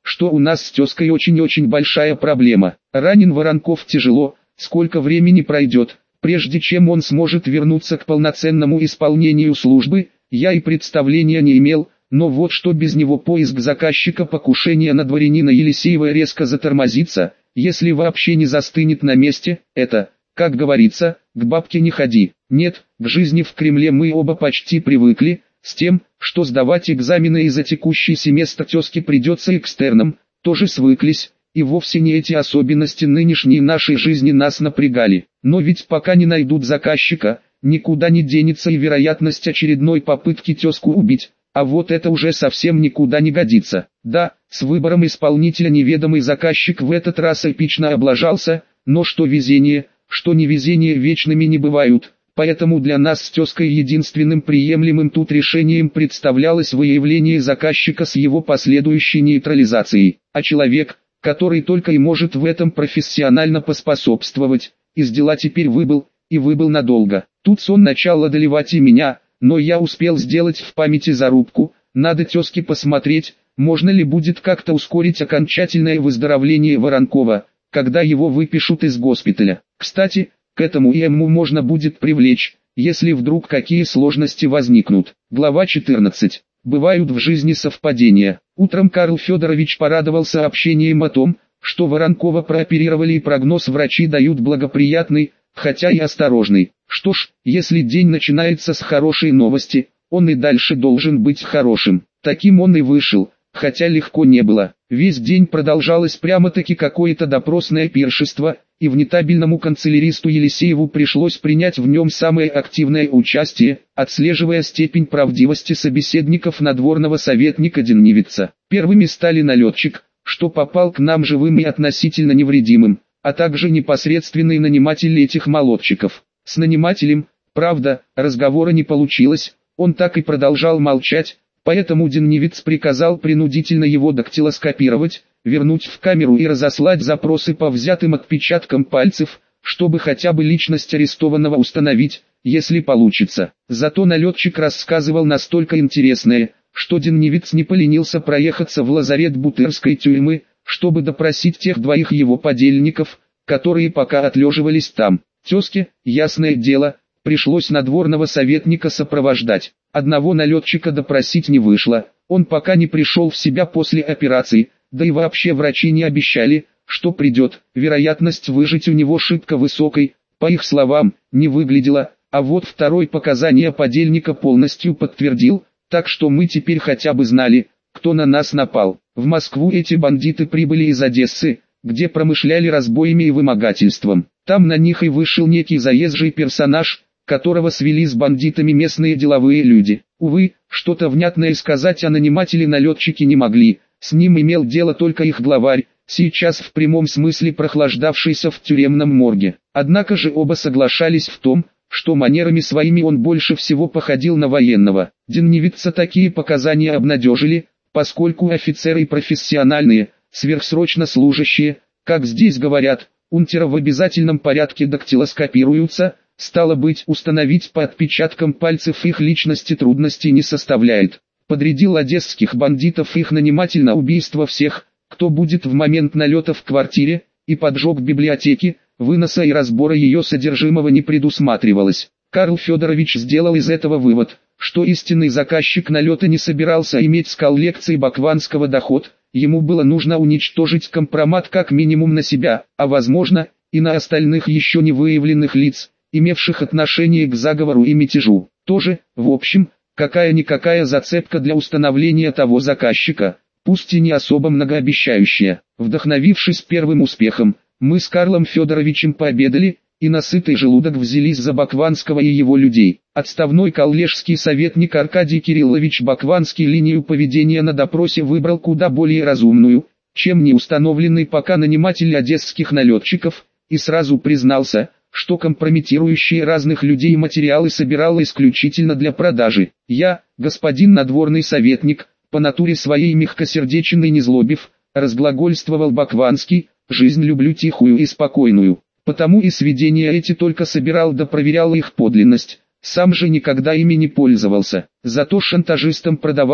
что у нас с тезкой очень-очень большая проблема. Ранен Воронков тяжело, сколько времени пройдет, прежде чем он сможет вернуться к полноценному исполнению службы, я и представления не имел, но вот что без него поиск заказчика покушения на дворянина Елисеева резко затормозится, если вообще не застынет на месте, это, как говорится, к бабке не ходи. Нет, к жизни в Кремле мы оба почти привыкли, с тем, что сдавать экзамены и за текущий семестр тезке придется экстерном, тоже свыклись, и вовсе не эти особенности нынешней нашей жизни нас напрягали. Но ведь пока не найдут заказчика, никуда не денется и вероятность очередной попытки тезку убить, а вот это уже совсем никуда не годится. Да, с выбором исполнителя неведомый заказчик в этот раз эпично облажался, но что везение, что невезение вечными не бывают. Поэтому для нас с тезкой единственным приемлемым тут решением представлялось выявление заказчика с его последующей нейтрализацией. А человек, который только и может в этом профессионально поспособствовать, из дела теперь выбыл, и выбыл надолго. Тут сон начал одолевать и меня, но я успел сделать в памяти зарубку, надо тезке посмотреть, можно ли будет как-то ускорить окончательное выздоровление Воронкова, когда его выпишут из госпиталя. Кстати, к этому и ему можно будет привлечь, если вдруг какие сложности возникнут. Глава четырнадцать. Бывают в жизни совпадения. Утром Карл Федорович порадовал сообщением о том, что Воронкова прооперировали и прогноз врачи дают благоприятный, хотя и осторожный. Что ж, если день начинается с хорошей новости, он и дальше должен быть хорошим. Таким он и вышел, хотя легко не было. Весь день продолжалось прямо-таки какое-то допросное пиршество, и внетабельному канцеляристу Елисееву пришлось принять в нем самое активное участие, отслеживая степень правдивости собеседников надворного советника Деннивица. Первыми стали налетчик, что попал к нам живым и относительно невредимым, а также непосредственный наниматель этих молодчиков. С нанимателем, правда, разговора не получилось, он так и продолжал молчать, поэтому Деннивиц приказал принудительно его дактилоскопировать, вернуть в камеру и разослать запросы по взятым отпечаткам пальцев, чтобы хотя бы личность арестованного установить, если получится. Зато налетчик рассказывал настолько интересное, что Деннивиц не поленился проехаться в лазарет Бутырской тюрьмы, чтобы допросить тех двоих его подельников, которые пока отлеживались там. Тезке, ясное дело, пришлось надворного советника сопровождать. Одного налетчика допросить не вышло, он пока не пришел в себя после операции, да и вообще врачи не обещали, что придет. Вероятность выжить у него шибко высокой, по их словам, не выглядела, а вот второй показания подельника полностью подтвердил, так что мы теперь хотя бы знали, кто на нас напал. В Москву эти бандиты прибыли из Одессы, где промышляли разбоями и вымогательством. Там на них и вышел некий заезжий персонаж, которого свели с бандитами местные деловые люди. Увы, что-то внятное сказать о нанимателе-налетчике не могли, с ним имел дело только их главарь, сейчас в прямом смысле прохлаждавшийся в тюремном морге. Однако же оба соглашались в том, что манерами своими он больше всего походил на военного. Деннивица такие показания обнадежили, поскольку офицеры профессиональные, сверхсрочно служащие, как здесь говорят, унтера в обязательном порядке дактилоскопируются, стало быть, установить по отпечаткам пальцев их личности трудностей не составляет. Подрядил одесских бандитов их наниматель на убийство всех, кто будет в момент налета в квартире, и поджог библиотеки, выноса и разбора ее содержимого не предусматривалось. Карл Федорович сделал из этого вывод, что истинный заказчик налета не собирался иметь с коллекцией Бакванского доход, ему было нужно уничтожить компромат как минимум на себя, а возможно, и на остальных еще не выявленных лиц, имевших отношение к заговору и мятежу. Тоже, в общем, какая-никакая зацепка для установления того заказчика, пусть и не особо многообещающая. Вдохновившись первым успехом, мы с Карлом Федоровичем пообедали, и на сытый желудок взялись за Бакванского и его людей. Отставной коллежский советник Аркадий Кириллович Бакванский линию поведения на допросе выбрал куда более разумную, чем не установленный пока наниматель одесских налетчиков, и сразу признался, что компрометирующие разных людей материалы собирал исключительно для продажи. Я, господин надворный советник, по натуре своей мягкосердечен и незлобив, разглагольствовал Бакванский, жизнь люблю тихую и спокойную. Потому и сведения эти только собирал да проверял их подлинность, сам же никогда ими не пользовался. Зато шантажистам продавали,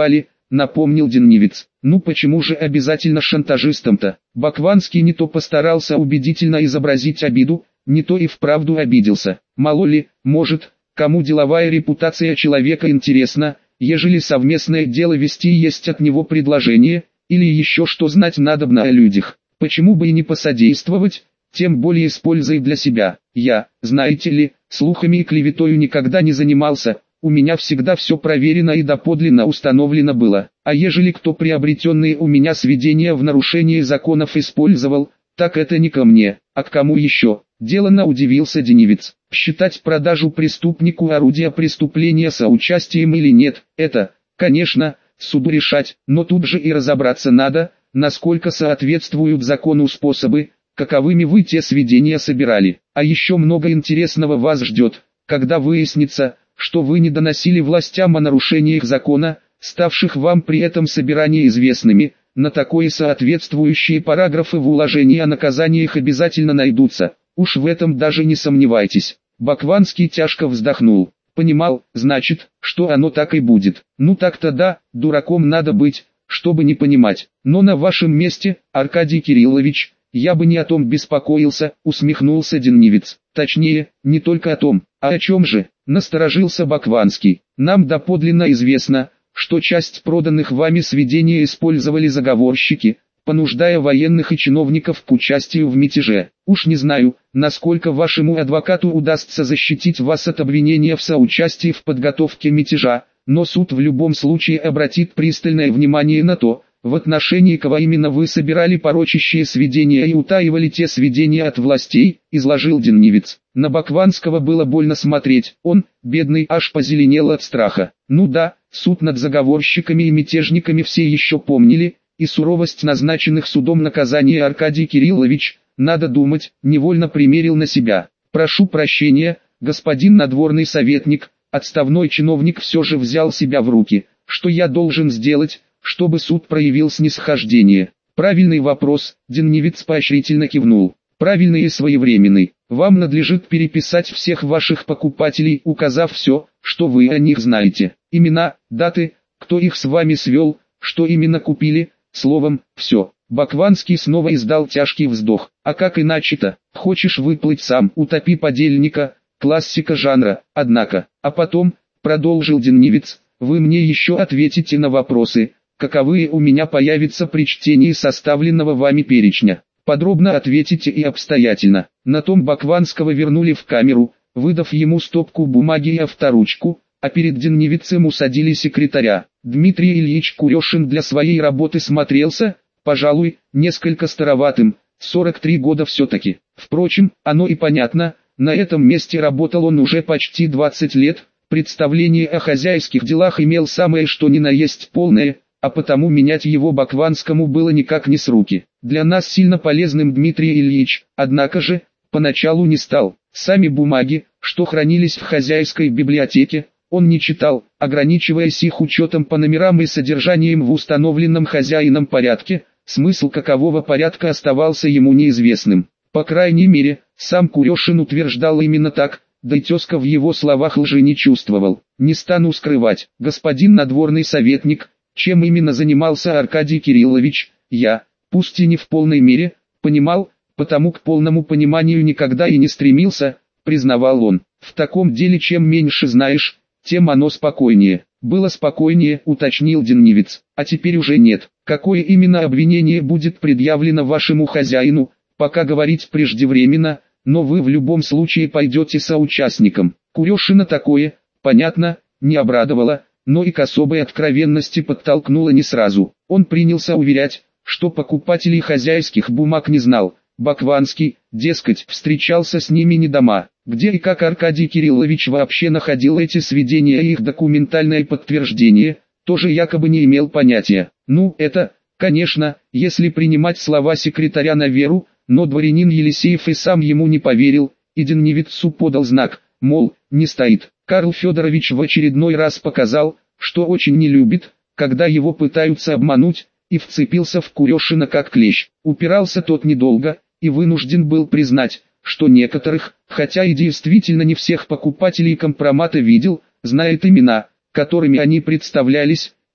напомнил Денивец. Ну почему же обязательно шантажистом-то? Бакванский не то постарался убедительно изобразить обиду, не то и вправду обиделся. Мало ли, может, кому деловая репутация человека интересна, ежели совместное дело вести есть от него предложение, или еще что знать надобно о людях. Почему бы и не посодействовать, тем более с пользой для себя. Я, знаете ли, слухами и клеветою никогда не занимался, у меня всегда все проверено и доподлинно установлено было. А ежели кто приобретенные у меня сведения в нарушении законов использовал, так это не ко мне, а к кому еще? Делано удивился Денивец. Считать продажу преступнику орудия преступления соучастием или нет, это, конечно, суду решать, но тут же и разобраться надо, насколько соответствуют закону способы, каковыми вы те сведения собирали. А еще много интересного вас ждет, когда выяснится, что вы не доносили властям о нарушениях закона, ставших вам при этом собирании известными. На такое соответствующие параграфы в уложении о наказаниях обязательно найдутся, уж в этом даже не сомневайтесь. Бакванский тяжко вздохнул. Понимал, значит, что оно так и будет. Ну так-то да, дураком надо быть, чтобы не понимать. Но на вашем месте, Аркадий Кириллович, я бы не о том беспокоился, усмехнулся Денивец. Точнее, не только о том, а о чем же, насторожился Бакванский. Нам доподлинно известно, что часть проданных вами сведений использовали заговорщики, понуждая военных и чиновников к участию в мятеже. Уж не знаю, насколько вашему адвокату удастся защитить вас от обвинения в соучастии в подготовке мятежа, но суд в любом случае обратит пристальное внимание на то, в отношении кого именно вы собирали порочащие сведения и утаивали те сведения от властей, изложил Денивец. На Бакванского было больно смотреть, он, бедный, аж позеленел от страха. Ну да, суд над заговорщиками и мятежниками все еще помнили, и суровость назначенных судом наказания Аркадий Кириллович, надо думать, невольно примерил на себя. Прошу прощения, господин надворный советник, отставной чиновник все же взял себя в руки. Что я должен сделать, чтобы суд проявил снисхождение? Правильный вопрос, Денивец поощрительно кивнул. Правильный и своевременный. Вам надлежит переписать всех ваших покупателей, указав все, что вы о них знаете. Имена, даты, кто их с вами свел, что именно купили, словом, все. Бакванский снова издал тяжкий вздох. А как иначе-то? Хочешь выплыть сам, утопи подельника, классика жанра, однако. А потом, продолжил Денивец, вы мне еще ответите на вопросы, каковые у меня появятся при чтении составленного вами перечня. Подробно ответите и обстоятельно. На том Бакванского вернули в камеру, выдав ему стопку бумаги и авторучку, а перед Денивецем усадили секретаря. Дмитрий Ильич Курешин для своей работы смотрелся, пожалуй, несколько староватым, сорок три года все-таки. Впрочем, оно и понятно, на этом месте работал он уже почти двадцать лет, представление о хозяйских делах имел самое что ни на есть полное, а потому менять его Бакванскому было никак не с руки. Для нас сильно полезным Дмитрий Ильич, однако же, поначалу не стал. Сами бумаги, что хранились в хозяйской библиотеке, он не читал, ограничиваясь их учетом по номерам и содержанием в установленном хозяином порядке, смысл какового порядка оставался ему неизвестным. По крайней мере, сам Курешин утверждал именно так, да и тезка в его словах лжи не чувствовал. Не стану скрывать, господин надворный советник, чем именно занимался Аркадий Кириллович, я, пусть и не в полной мере, понимал, потому к полному пониманию никогда и не стремился, признавал он. В таком деле чем меньше знаешь, тем оно спокойнее. Было спокойнее, уточнил Денивец, а теперь уже нет. Какое именно обвинение будет предъявлено вашему хозяину, пока говорить преждевременно, но вы в любом случае пойдете соучастником. Курешина такое, понятно, не обрадовало, но и к особой откровенности подтолкнуло не сразу. Он принялся уверять, что покупателей хозяйских бумаг не знал. Бакванский, дескать, встречался с ними не дома. Где и как Аркадий Кириллович вообще находил эти сведения и их документальное подтверждение, тоже якобы не имел понятия. Ну, это, конечно, если принимать слова секретаря на веру, но дворянин Елисеев и сам ему не поверил, и Денивецу подал знак, мол, не стоит. Карл Федорович в очередной раз показал, что очень не любит, когда его пытаются обмануть, и вцепился в Курешина как клещ. Упирался тот недолго, и вынужден был признать, что некоторых, хотя и действительно не всех покупателей компромата видел, знает имена, которыми они представлялись,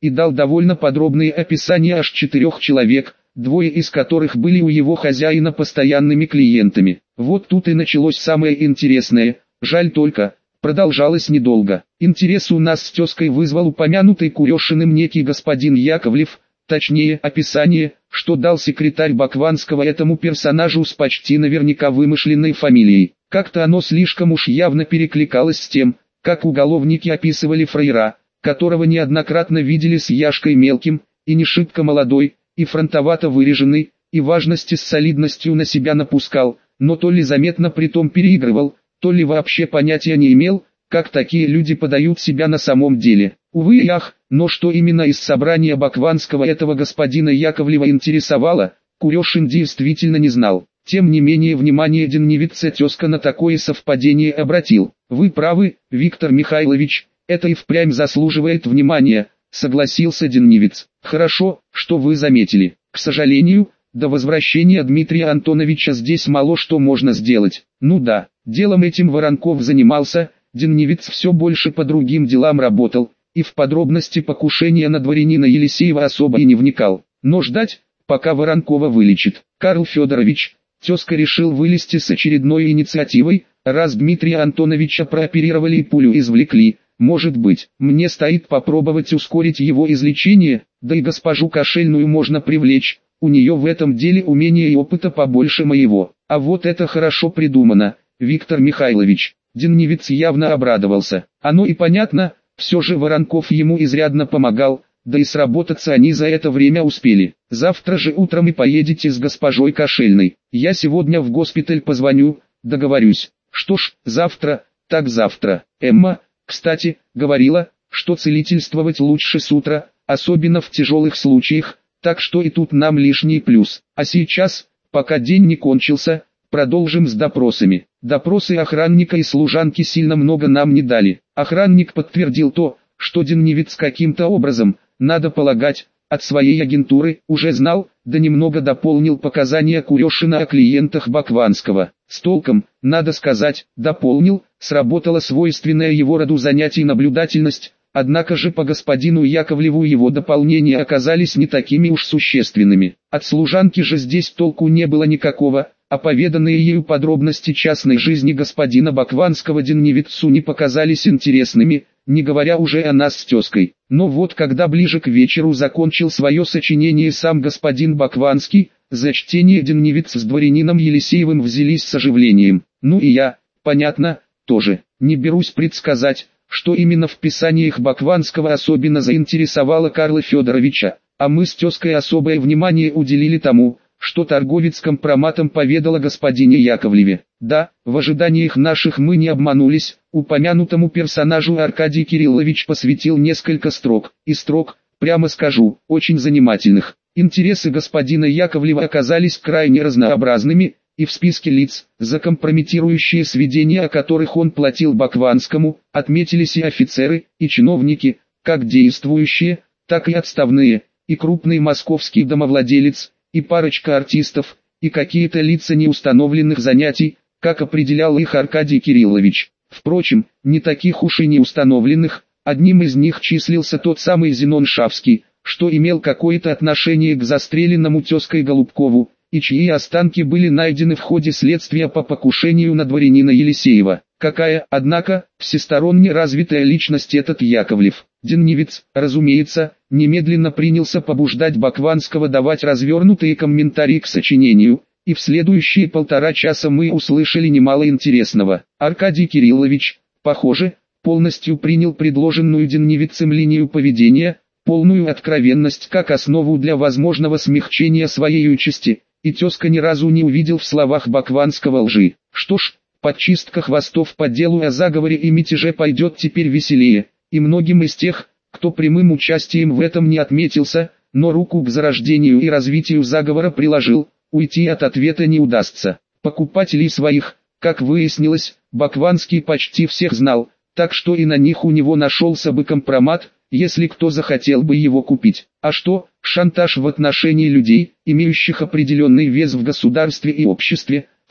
и дал довольно подробные описания аж четырех человек, двое из которых были у его хозяина постоянными клиентами. Вот тут и началось самое интересное, жаль только, продолжалось недолго. Интерес у нас с тезкой вызвал упомянутый Курешиным некий господин Яковлев, точнее описание, что дал секретарь Бакванского этому персонажу с почти наверняка вымышленной фамилией. Как-то оно слишком уж явно перекликалось с тем, как уголовники описывали фраера, которого неоднократно видели с Яшкой мелким, и не шибко молодой, и фронтовато выреженный, и важности с солидностью на себя напускал, но то ли заметно притом переигрывал, то ли вообще понятия не имел, как такие люди подают себя на самом деле. Увы и ах, но что именно из собрания Бакванского этого господина Яковлева интересовало, Курешин действительно не знал. Тем не менее внимание Деннивица тезка на такое совпадение обратил. «Вы правы, Виктор Михайлович, это и впрямь заслуживает внимания», согласился Деннивиц. «Хорошо, что вы заметили. К сожалению, до возвращения Дмитрия Антоновича здесь мало что можно сделать. Ну да, делом этим Воронков занимался, Деннивиц все больше по другим делам работал, и в подробности покушения на дворянина Елисеева особо и не вникал. Но ждать, пока Воронкова вылечит. Карл Федорович, тезка решил вылезти с очередной инициативой, раз Дмитрия Антоновича прооперировали и пулю извлекли. Может быть, мне стоит попробовать ускорить его излечение, да и госпожу Кошельную можно привлечь, у нее в этом деле умения и опыта побольше моего. А вот это хорошо придумано, Виктор Михайлович. Деннивиц явно обрадовался. Оно и понятно, все же Воронков ему изрядно помогал, да и сработаться они за это время успели. Завтра же утром и поедете с госпожой Кошельной. Я сегодня в госпиталь позвоню, договорюсь. Что ж, завтра, так завтра. Эмма, кстати, говорила, что целительствовать лучше с утра, особенно в тяжелых случаях, так что и тут нам лишний плюс. А сейчас, пока день не кончился, продолжим с допросами. Допросы охранника и служанки сильно много нам не дали. Охранник подтвердил то, что Деннивиц каким-то образом, надо полагать, от своей агентуры, уже знал, да немного дополнил показания Курешина о клиентах Бакванского. С толком, надо сказать, дополнил, сработала свойственная его роду занятий наблюдательность, однако же по господину Яковлеву его дополнения оказались не такими уж существенными. От служанки же здесь толку не было никакого, а поведанные ею подробности частной жизни господина Бакванского Деннивицу не показались интересными, не говоря уже о нас с тезкой. Но вот когда ближе к вечеру закончил свое сочинение сам господин Бакванский, за чтение Деннивиц с дворянином Елисеевым взялись с оживлением. Ну и я, понятно, тоже. Не берусь предсказать, что именно в писаниях Бакванского особенно заинтересовало Карла Федоровича, а мы с тезкой особое внимание уделили тому, что торговец компроматом поведал о господине Яковлеве. Да, в ожиданиях наших мы не обманулись, упомянутому персонажу Аркадий Кириллович посвятил несколько строк, и строк, прямо скажу, очень занимательных. Интересы господина Яковлева оказались крайне разнообразными, и в списке лиц, за компрометирующие сведения о которых он платил Бакванскому, отметились и офицеры, и чиновники, как действующие, так и отставные, и крупный московский домовладелец, и парочка артистов, и какие-то лица неустановленных занятий, как определял их Аркадий Кириллович. Впрочем, не таких уж и неустановленных, одним из них числился тот самый Зенон Шавский, что имел какое-то отношение к застреленному тезкой Голубкову, и чьи останки были найдены в ходе следствия по покушению на дворянина Елисеева. Какая, однако, всесторонне развитая личность этот Яковлев. Деннивиц, разумеется, немедленно принялся побуждать Бакванского давать развернутые комментарии к сочинению, и в следующие полтора часа мы услышали немало интересного. Аркадий Кириллович, похоже, полностью принял предложенную Деннивицем линию поведения, полную откровенность как основу для возможного смягчения своей участи, и тезка ни разу не увидел в словах Бакванского лжи. Что ж, подчистка хвостов по делу о заговоре и мятеже пойдет теперь веселее, и многим из тех, кто прямым участием в этом не отметился, но руку к зарождению и развитию заговора приложил, уйти от ответа не удастся. Покупателей своих, как выяснилось, Бакванский почти всех знал, так что и на них у него нашелся бы компромат, если кто захотел бы его купить. А что, шантаж в отношении людей, имеющих определенный вес в государстве и обществе,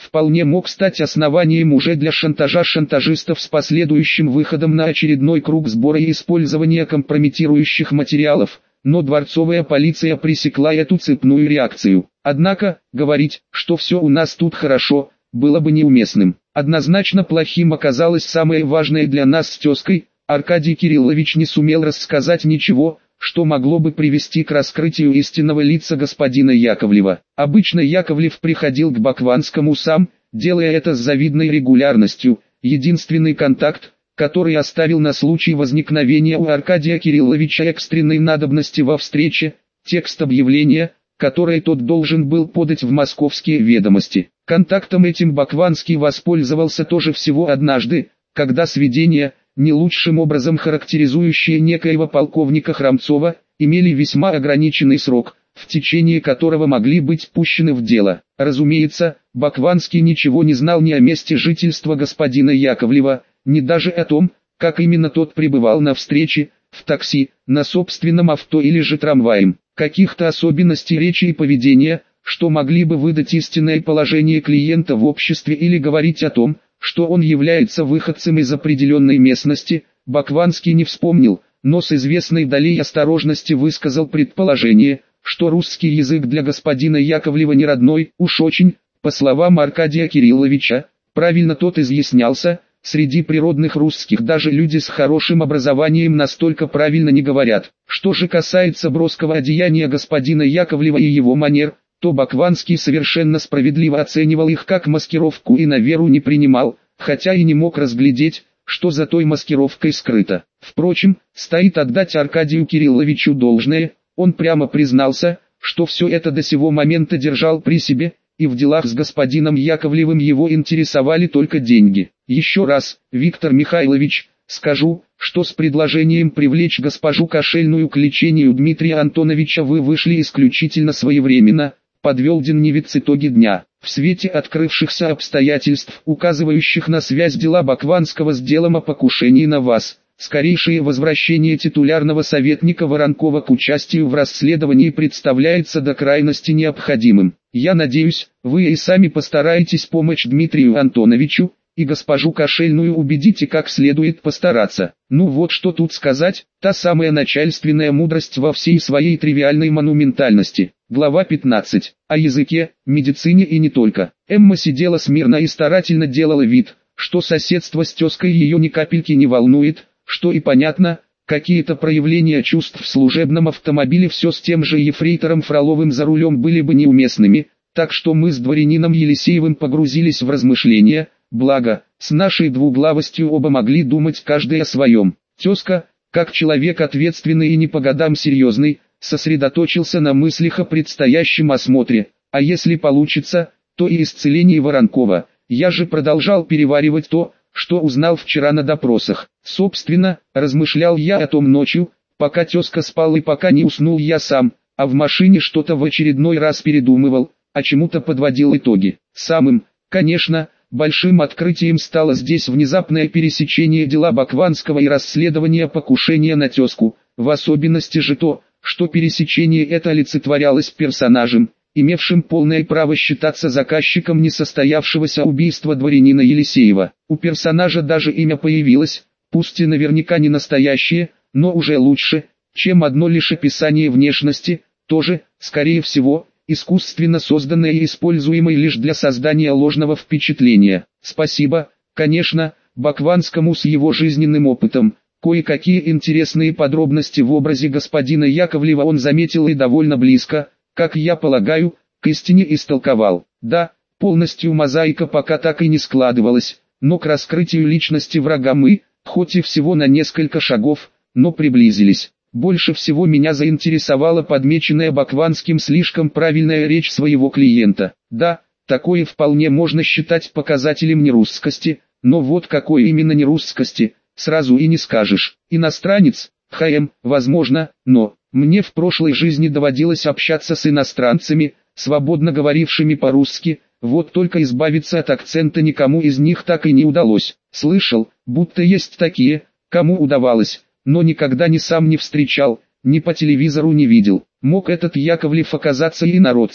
вполне мог стать основанием уже для шантажа шантажистов с последующим выходом на очередной круг сбора и использования компрометирующих материалов, но дворцовая полиция пресекла эту цепную реакцию. Однако, говорить, что все у нас тут хорошо, было бы неуместным. Однозначно плохим оказалось самое важное для нас с тезкой. Аркадий Кириллович не сумел рассказать ничего, что могло бы привести к раскрытию истинного лица господина Яковлева. Обычно Яковлев приходил к Бакванскому сам, делая это с завидной регулярностью. Единственный контакт, который оставил на случай возникновения у Аркадия Кирилловича экстренной надобности во встрече, текст объявления, которое тот должен был подать в московские ведомости. Контактом этим Бакванский воспользовался тоже всего однажды, когда сведения, не лучшим образом характеризующие некоего полковника Храмцова, имели весьма ограниченный срок, в течение которого могли быть пущены в дело. Разумеется, Бакванский ничего не знал ни о месте жительства господина Яковлева, ни даже о том, как именно тот пребывал на встрече, в такси, на собственном авто или же трамваем. Каких-то особенностей речи и поведения, что могли бы выдать истинное положение клиента в обществе или говорить о том, что он является выходцем из определенной местности, Бакванский не вспомнил, но с известной долей осторожности высказал предположение, что русский язык для господина Яковлева не родной, уж очень, по словам Аркадия Кирилловича, правильно тот изъяснялся, среди природных русских даже люди с хорошим образованием настолько правильно не говорят. Что же касается броского одеяния господина Яковлева и его манер, то Бакванский совершенно справедливо оценивал их как маскировку и на веру не принимал, хотя и не мог разглядеть, что за той маскировкой скрыто. Впрочем, стоит отдать Аркадию Кирилловичу должное, он прямо признался, что все это до сего момента держал при себе, и в делах с господином Яковлевым его интересовали только деньги. Еще раз, Виктор Михайлович, скажу, что с предложением привлечь госпожу Кошельную к лечению Дмитрия Антоновича вы вышли исключительно своевременно, подвел Деневец итоги дня. В свете открывшихся обстоятельств, указывающих на связь дела Бакванского с делом о покушении на вас, скорейшее возвращение титулярного советника Воронкова к участию в расследовании представляется до крайности необходимым. Я надеюсь, вы и сами постараетесь помочь Дмитрию Антоновичу, и госпожу Кошельную убедите как следует постараться. Ну вот что тут сказать, та самая начальственная мудрость во всей своей тривиальной монументальности. Глава пятнадцать. О языке, медицине и не только. Эмма сидела смирно и старательно делала вид, что соседство с тезкой ее ни капельки не волнует, что и понятно, какие-то проявления чувств в служебном автомобиле все с тем же ефрейтором Фроловым за рулем были бы неуместными, так что мы с дворянином Елисеевым погрузились в размышления. Благо, с нашей двуглавостью оба могли думать каждый о своем. Тезка, как человек ответственный и не по годам серьезный, сосредоточился на мыслях о предстоящем осмотре, а если получится, то и исцелении Воронкова. Я же продолжал переваривать то, что узнал вчера на допросах. Собственно, размышлял я о том ночью, пока тезка спал и пока не уснул я сам, а в машине что-то в очередной раз передумывал, а чему-то подводил итоги. Самым, конечно, большим открытием стало здесь внезапное пересечение дела Бакванского и расследование покушения на тезку, в особенности же то, что пересечение это олицетворялось персонажем, имевшим полное право считаться заказчиком несостоявшегося убийства дворянина Елисеева. У персонажа даже имя появилось, пусть и наверняка не настоящее, но уже лучше, чем одно лишь описание внешности, тоже, скорее всего, искусственно созданное и используемое лишь для создания ложного впечатления. Спасибо, конечно, Бакванскому с его жизненным опытом. Кое-какие интересные подробности в образе господина Яковлева он заметил и довольно близко, как я полагаю, к истине истолковал. Да, полностью мозаика пока так и не складывалась, но к раскрытию личности врага мы, хоть и всего на несколько шагов, но приблизились. Больше всего меня заинтересовала подмеченная Бакванским слишком правильная речь своего клиента. Да, такое вполне можно считать показателем нерусскости, но вот какой именно нерусскости, сразу и не скажешь. Иностранец, ХМ, возможно, но мне в прошлой жизни доводилось общаться с иностранцами, свободно говорившими по-русски, вот только избавиться от акцента никому из них так и не удалось. Слышал, будто есть такие, кому удавалось, но никогда ни сам не встречал, ни по телевизору не видел. Мог этот Яковлев оказаться инородцем,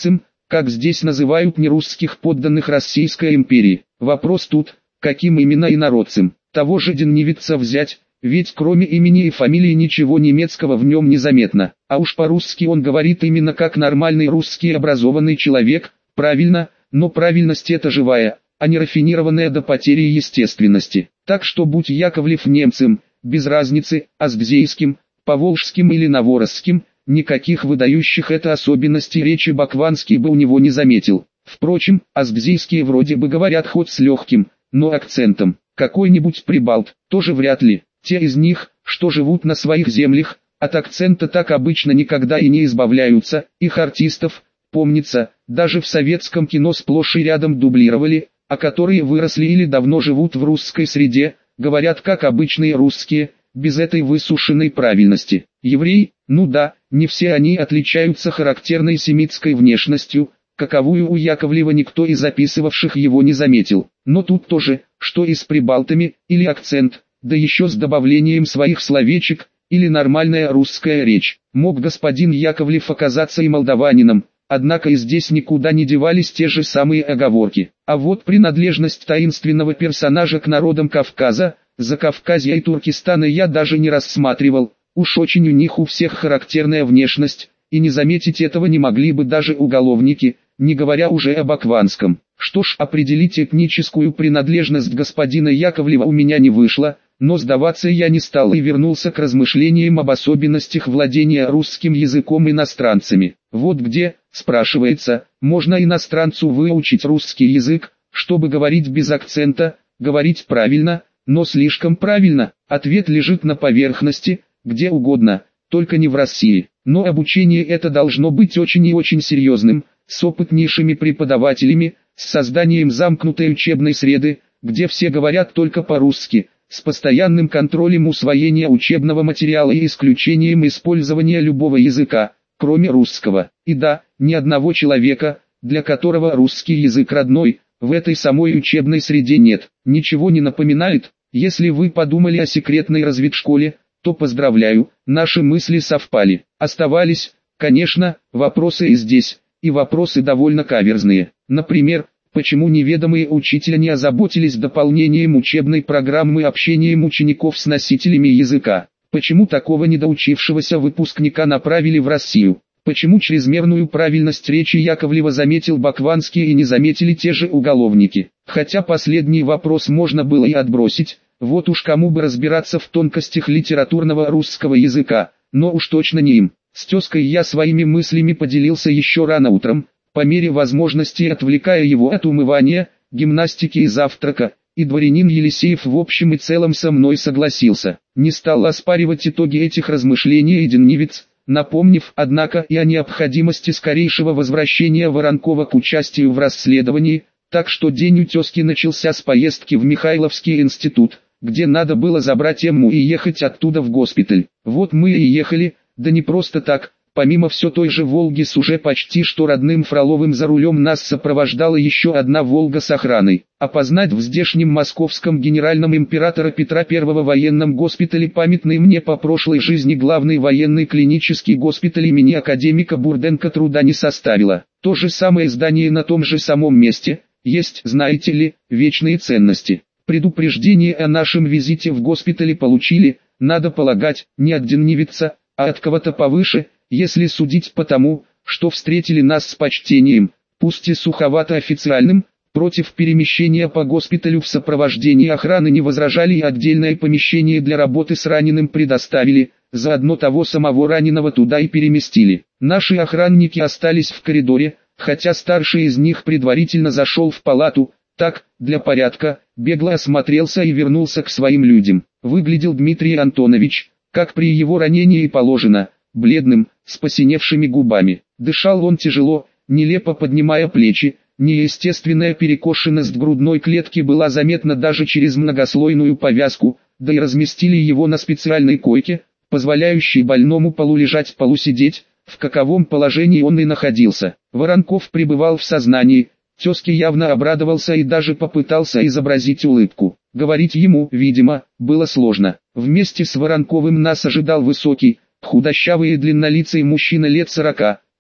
как здесь называют нерусских подданных Российской империи. Вопрос тут, каким именно инородцем. Того же Деннивидца взять, ведь кроме имени и фамилии ничего немецкого в нем не заметно. А уж по-русски он говорит именно как нормальный русский образованный человек, правильно, но правильность это живая, а не рафинированная до потери естественности. Так что будь Яковлев немцем, без разницы, азбзейским, поволжским или новоросским, никаких выдающих это особенностей речи Бакванский бы у него не заметил. Впрочем, азбзейские вроде бы говорят хоть с легким, но акцентом. Какой-нибудь прибалт, тоже вряд ли. Те из них, что живут на своих землях, от акцента так обычно никогда и не избавляются. Их артистов, помнится, даже в советском кино сплошь и рядом дублировали, а которые выросли или давно живут в русской среде, говорят как обычные русские, без этой высушенной правильности. Евреи, ну да, не все они отличаются характерной семитской внешностью, каковую у Яковлева никто из записывавших его не заметил. Но тут тоже, что и с прибалтами, или акцент, да еще с добавлением своих словечек, или нормальная русская речь. Мог господин Яковлев оказаться и молдаванином, однако и здесь никуда не девались те же самые оговорки. А вот принадлежность таинственного персонажа к народам Кавказа, Закавказья и Туркестана я даже не рассматривал, уж очень у них у всех характерная внешность, и не заметить этого не могли бы даже уголовники, не говоря уже об Бакванском. Что ж, определить этническую принадлежность господина Яковлева у меня не вышло, но сдаваться я не стал и вернулся к размышлениям об особенностях владения русским языком иностранцами. Вот где, спрашивается, можно иностранцу выучить русский язык, чтобы говорить без акцента, говорить правильно, но слишком правильно. Ответ лежит на поверхности, где угодно, только не в России. Но обучение это должно быть очень и очень серьезным, с опытнейшими преподавателями, с созданием замкнутой учебной среды, где все говорят только по-русски, с постоянным контролем усвоения учебного материала и исключением использования любого языка, кроме русского. И да, ни одного человека, для которого русский язык родной, в этой самой учебной среде нет. Ничего не напоминает? Если вы подумали о секретной разведшколе, то поздравляю, наши мысли совпали. Оставались, конечно, вопросы и здесь, и вопросы довольно каверзные. Например, почему неведомые учителя не озаботились дополнением учебной программы общением учеников с носителями языка? Почему такого недоучившегося выпускника направили в Россию? Почему чрезмерную правильность речи Яковлева заметил Бакванский и не заметили те же уголовники? Хотя последний вопрос можно было и отбросить, вот уж кому бы разбираться в тонкостях литературного русского языка, но уж точно не им. С тезкой я своими мыслями поделился еще рано утром, по мере возможности отвлекая его от умывания, гимнастики и завтрака, и дворянин Елисеев в общем и целом со мной согласился. Не стал оспаривать итоги этих размышлений и Деннивидц, напомнив, однако, и о необходимости скорейшего возвращения Воронкова к участию в расследовании, так что день у тезки начался с поездки в Михайловский институт, где надо было забрать Эмму и ехать оттуда в госпиталь. Вот мы и ехали, да не просто так. Помимо все той же «Волги» с уже почти что родным Фроловым за рулем нас сопровождала еще одна «Волга» с охраной. Опознать в здешнем московском генеральном императора Петра Первого военном госпитале, памятный мне по прошлой жизни главный военный клинический госпиталь имени академика Бурденко, труда не составило. То же самое здание на том же самом месте, есть, знаете ли, вечные ценности. Предупреждение о нашем визите в госпитале получили, надо полагать, не от Деннивидца, а от кого-то повыше, если судить по тому, что встретили нас с почтением, пусть и суховато официальным, против перемещения по госпиталю в сопровождении охраны не возражали и отдельное помещение для работы с раненым предоставили, заодно того самого раненого туда и переместили. Наши охранники остались в коридоре, хотя старший из них предварительно зашел в палату, так, для порядка, бегло осмотрелся и вернулся к своим людям. Выглядел Дмитрий Антонович, как при его ранении и положено, бледным, с посиневшими губами. Дышал он тяжело, нелепо поднимая плечи, неестественная перекошенность грудной клетки была заметна даже через многослойную повязку, да и разместили его на специальной койке, позволяющей больному полулежать полусидеть, в каковом положении он и находился. Воронков пребывал в сознании, тезке явно обрадовался и даже попытался изобразить улыбку. Говорить ему, видимо, было сложно. Вместе с Воронковым нас ожидал высокий, худощавый и длиннолицый мужчина лет сорока,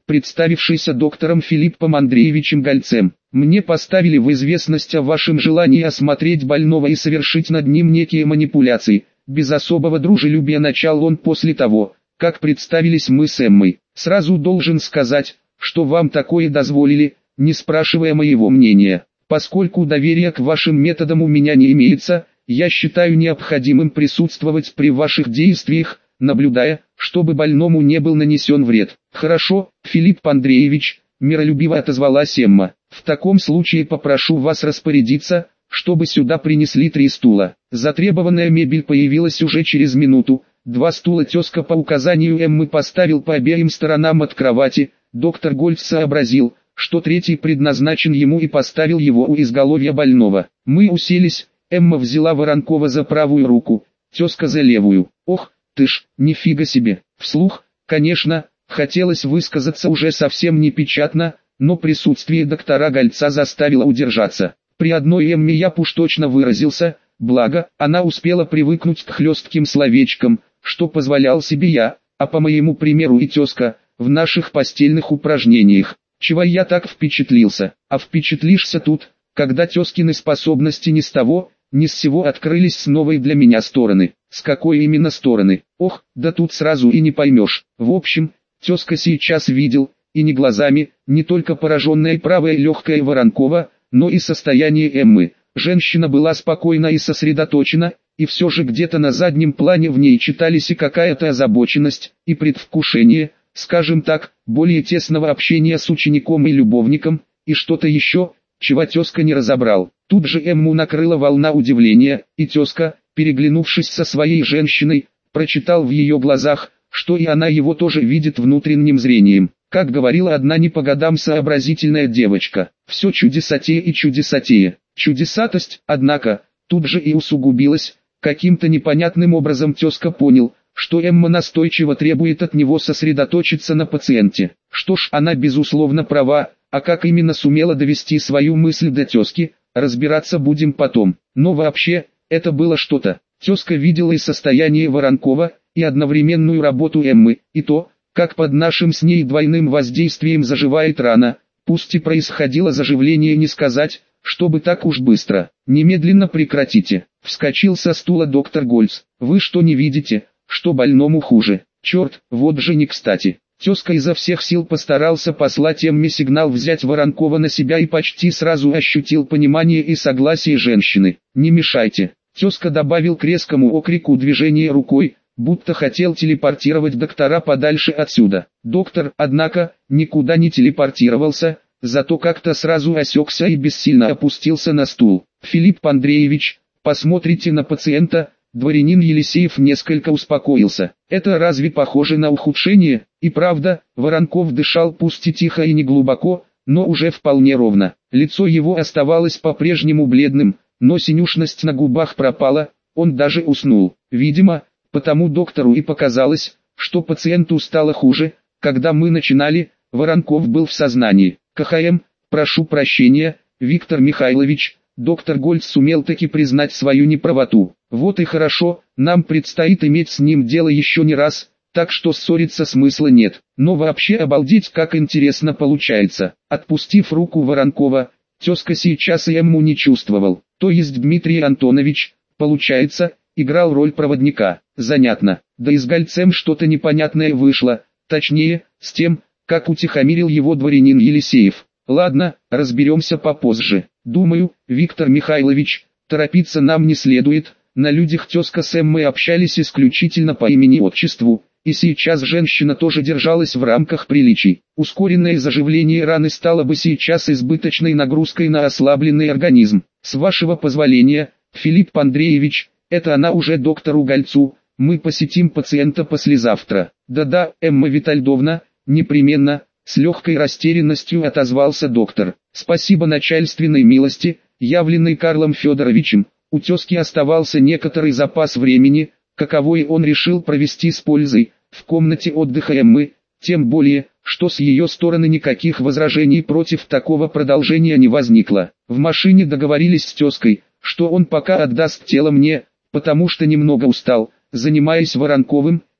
представившийся доктором Филиппом Андреевичем Гольцем. Мне поставили в известность о вашем желании осмотреть больного и совершить над ним некие манипуляции. Без особого дружелюбия начал он после того, как представились мы с Эммой. Сразу должен сказать, что вам такое дозволили, не спрашивая моего мнения. Поскольку доверия к вашим методам у меня не имеется, я считаю необходимым присутствовать при ваших действиях, наблюдая, чтобы больному не был нанесен вред. Хорошо, Филипп Андреевич, миролюбиво отозвалась Эмма. В таком случае попрошу вас распорядиться, чтобы сюда принесли три стула. Затребованная мебель появилась уже через минуту. Два стула тезка по указанию Эммы поставил по обеим сторонам от кровати. Доктор Гольц сообразил, что третий предназначен ему, и поставил его у изголовья больного. Мы уселись, Эмма взяла Воронкова за правую руку, тезка за левую. Ох, ты ж, нифига себе. Вслух, конечно, хотелось высказаться уже совсем непечатно, но присутствие доктора Гольца заставило удержаться. При одной Эмме я уж точно выразился, благо, она успела привыкнуть к хлестким словечкам, что позволял себе я, а по моему примеру и тезка, в наших постельных упражнениях. Чего я так впечатлился? А впечатлишься тут, когда тезкины способности ни с того, ни с сего открылись с новой для меня стороны. С какой именно стороны? Ох, да тут сразу и не поймешь. В общем, тезка сейчас видел, и не глазами, не только пораженное правое легкое Воронкова, но и состояние Эммы. Женщина была спокойна и сосредоточена, и все же где-то на заднем плане в ней читались и какая-то озабоченность, и предвкушение, скажем так, более тесного общения с учеником и любовником, и что-то еще, чего тезка не разобрал. Тут же Эмму накрыла волна удивления, и тезка, переглянувшись со своей женщиной, прочитал в ее глазах, что и она его тоже видит внутренним зрением. Как говорила одна не по годам сообразительная девочка, все чудесатее и чудесатее. Чудесатость, однако, тут же и усугубилась. Каким-то непонятным образом тезка понял, что Эмма настойчиво требует от него сосредоточиться на пациенте. Что ж, она безусловно права, а как именно сумела довести свою мысль до тезки, разбираться будем потом. Но вообще, это было что-то. Тезка видела и состояние Воронкова, и одновременную работу Эммы, и то, как под нашим с ней двойным воздействием заживает рана. Пусть и происходило заживление, не сказать, чтобы так уж быстро. Немедленно прекратите. Вскочил со стула доктор Гольц. Вы что, не видите, что больному хуже? Черт, вот же не кстати. Тезка изо всех сил постарался послать Эмме сигнал взять Воронкова на себя и почти сразу ощутил понимание и согласие женщины. Не мешайте. Тезка добавил к резкому окрику движение рукой, будто хотел телепортировать доктора подальше отсюда. Доктор, однако, никуда не телепортировался, зато как-то сразу осекся и бессильно опустился на стул. Филипп Андреевич, посмотрите на пациента. Дворянин Елисеев несколько успокоился. Это разве похоже на ухудшение? И правда, Воронков дышал пусть и тихо и не глубоко, но уже вполне ровно. Лицо его оставалось по-прежнему бледным, но синюшность на губах пропала, он даже уснул. Видимо, потому доктору и показалось, что пациенту стало хуже. Когда мы начинали, Воронков был в сознании. КХМ, прошу прощения, Виктор Михайлович. Доктор Гольц сумел таки признать свою неправоту. Вот и хорошо, нам предстоит иметь с ним дело еще не раз, так что ссориться смысла нет. Но вообще обалдеть, как интересно получается. Отпустив руку Воронкова, тезка сейчас и Эмму не чувствовал. То есть Дмитрий Антонович, получается, играл роль проводника. Занятно. Да и с Гольцем что-то непонятное вышло, точнее, с тем, как утихомирил его дворянин Елисеев. Ладно, разберемся попозже. Думаю, Виктор Михайлович, торопиться нам не следует. На людях тезка с Эммой общались исключительно по имени-отчеству, и сейчас женщина тоже держалась в рамках приличий. Ускоренное заживление раны стало бы сейчас избыточной нагрузкой на ослабленный организм. С вашего позволения, Филипп Андреевич, это она уже доктору Гольцу, мы посетим пациента послезавтра. Да-да, Эмма Витальдовна, непременно. С легкой растерянностью отозвался доктор. Спасибо начальственной милости, явленной Карлом Федоровичем. У тезки оставался некоторый запас времени, каковой он решил провести с пользой, в комнате отдыха Эммы, тем более, что с ее стороны никаких возражений против такого продолжения не возникло. В машине договорились с тезкой, что он пока отдаст тело мне, потому что немного устал, занимаясь Воронковым,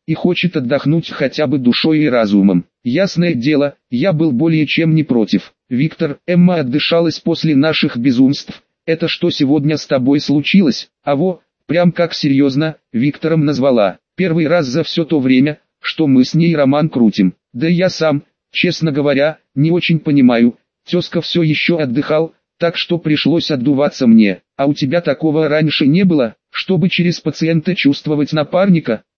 и хочет отдохнуть хотя бы душой и разумом. Ясное дело, я был более чем не против. Виктор, Эмма отдышалась после наших безумств. Это что сегодня с тобой случилось? А во, прям как серьезно, Виктором назвала. Первый раз за все то время, что мы с ней роман крутим. Да я сам, честно говоря, не очень понимаю. Тезка все еще отдыхал, так что пришлось отдуваться мне. А у тебя такого раньше не было, чтобы через пациента чувствовать напарника?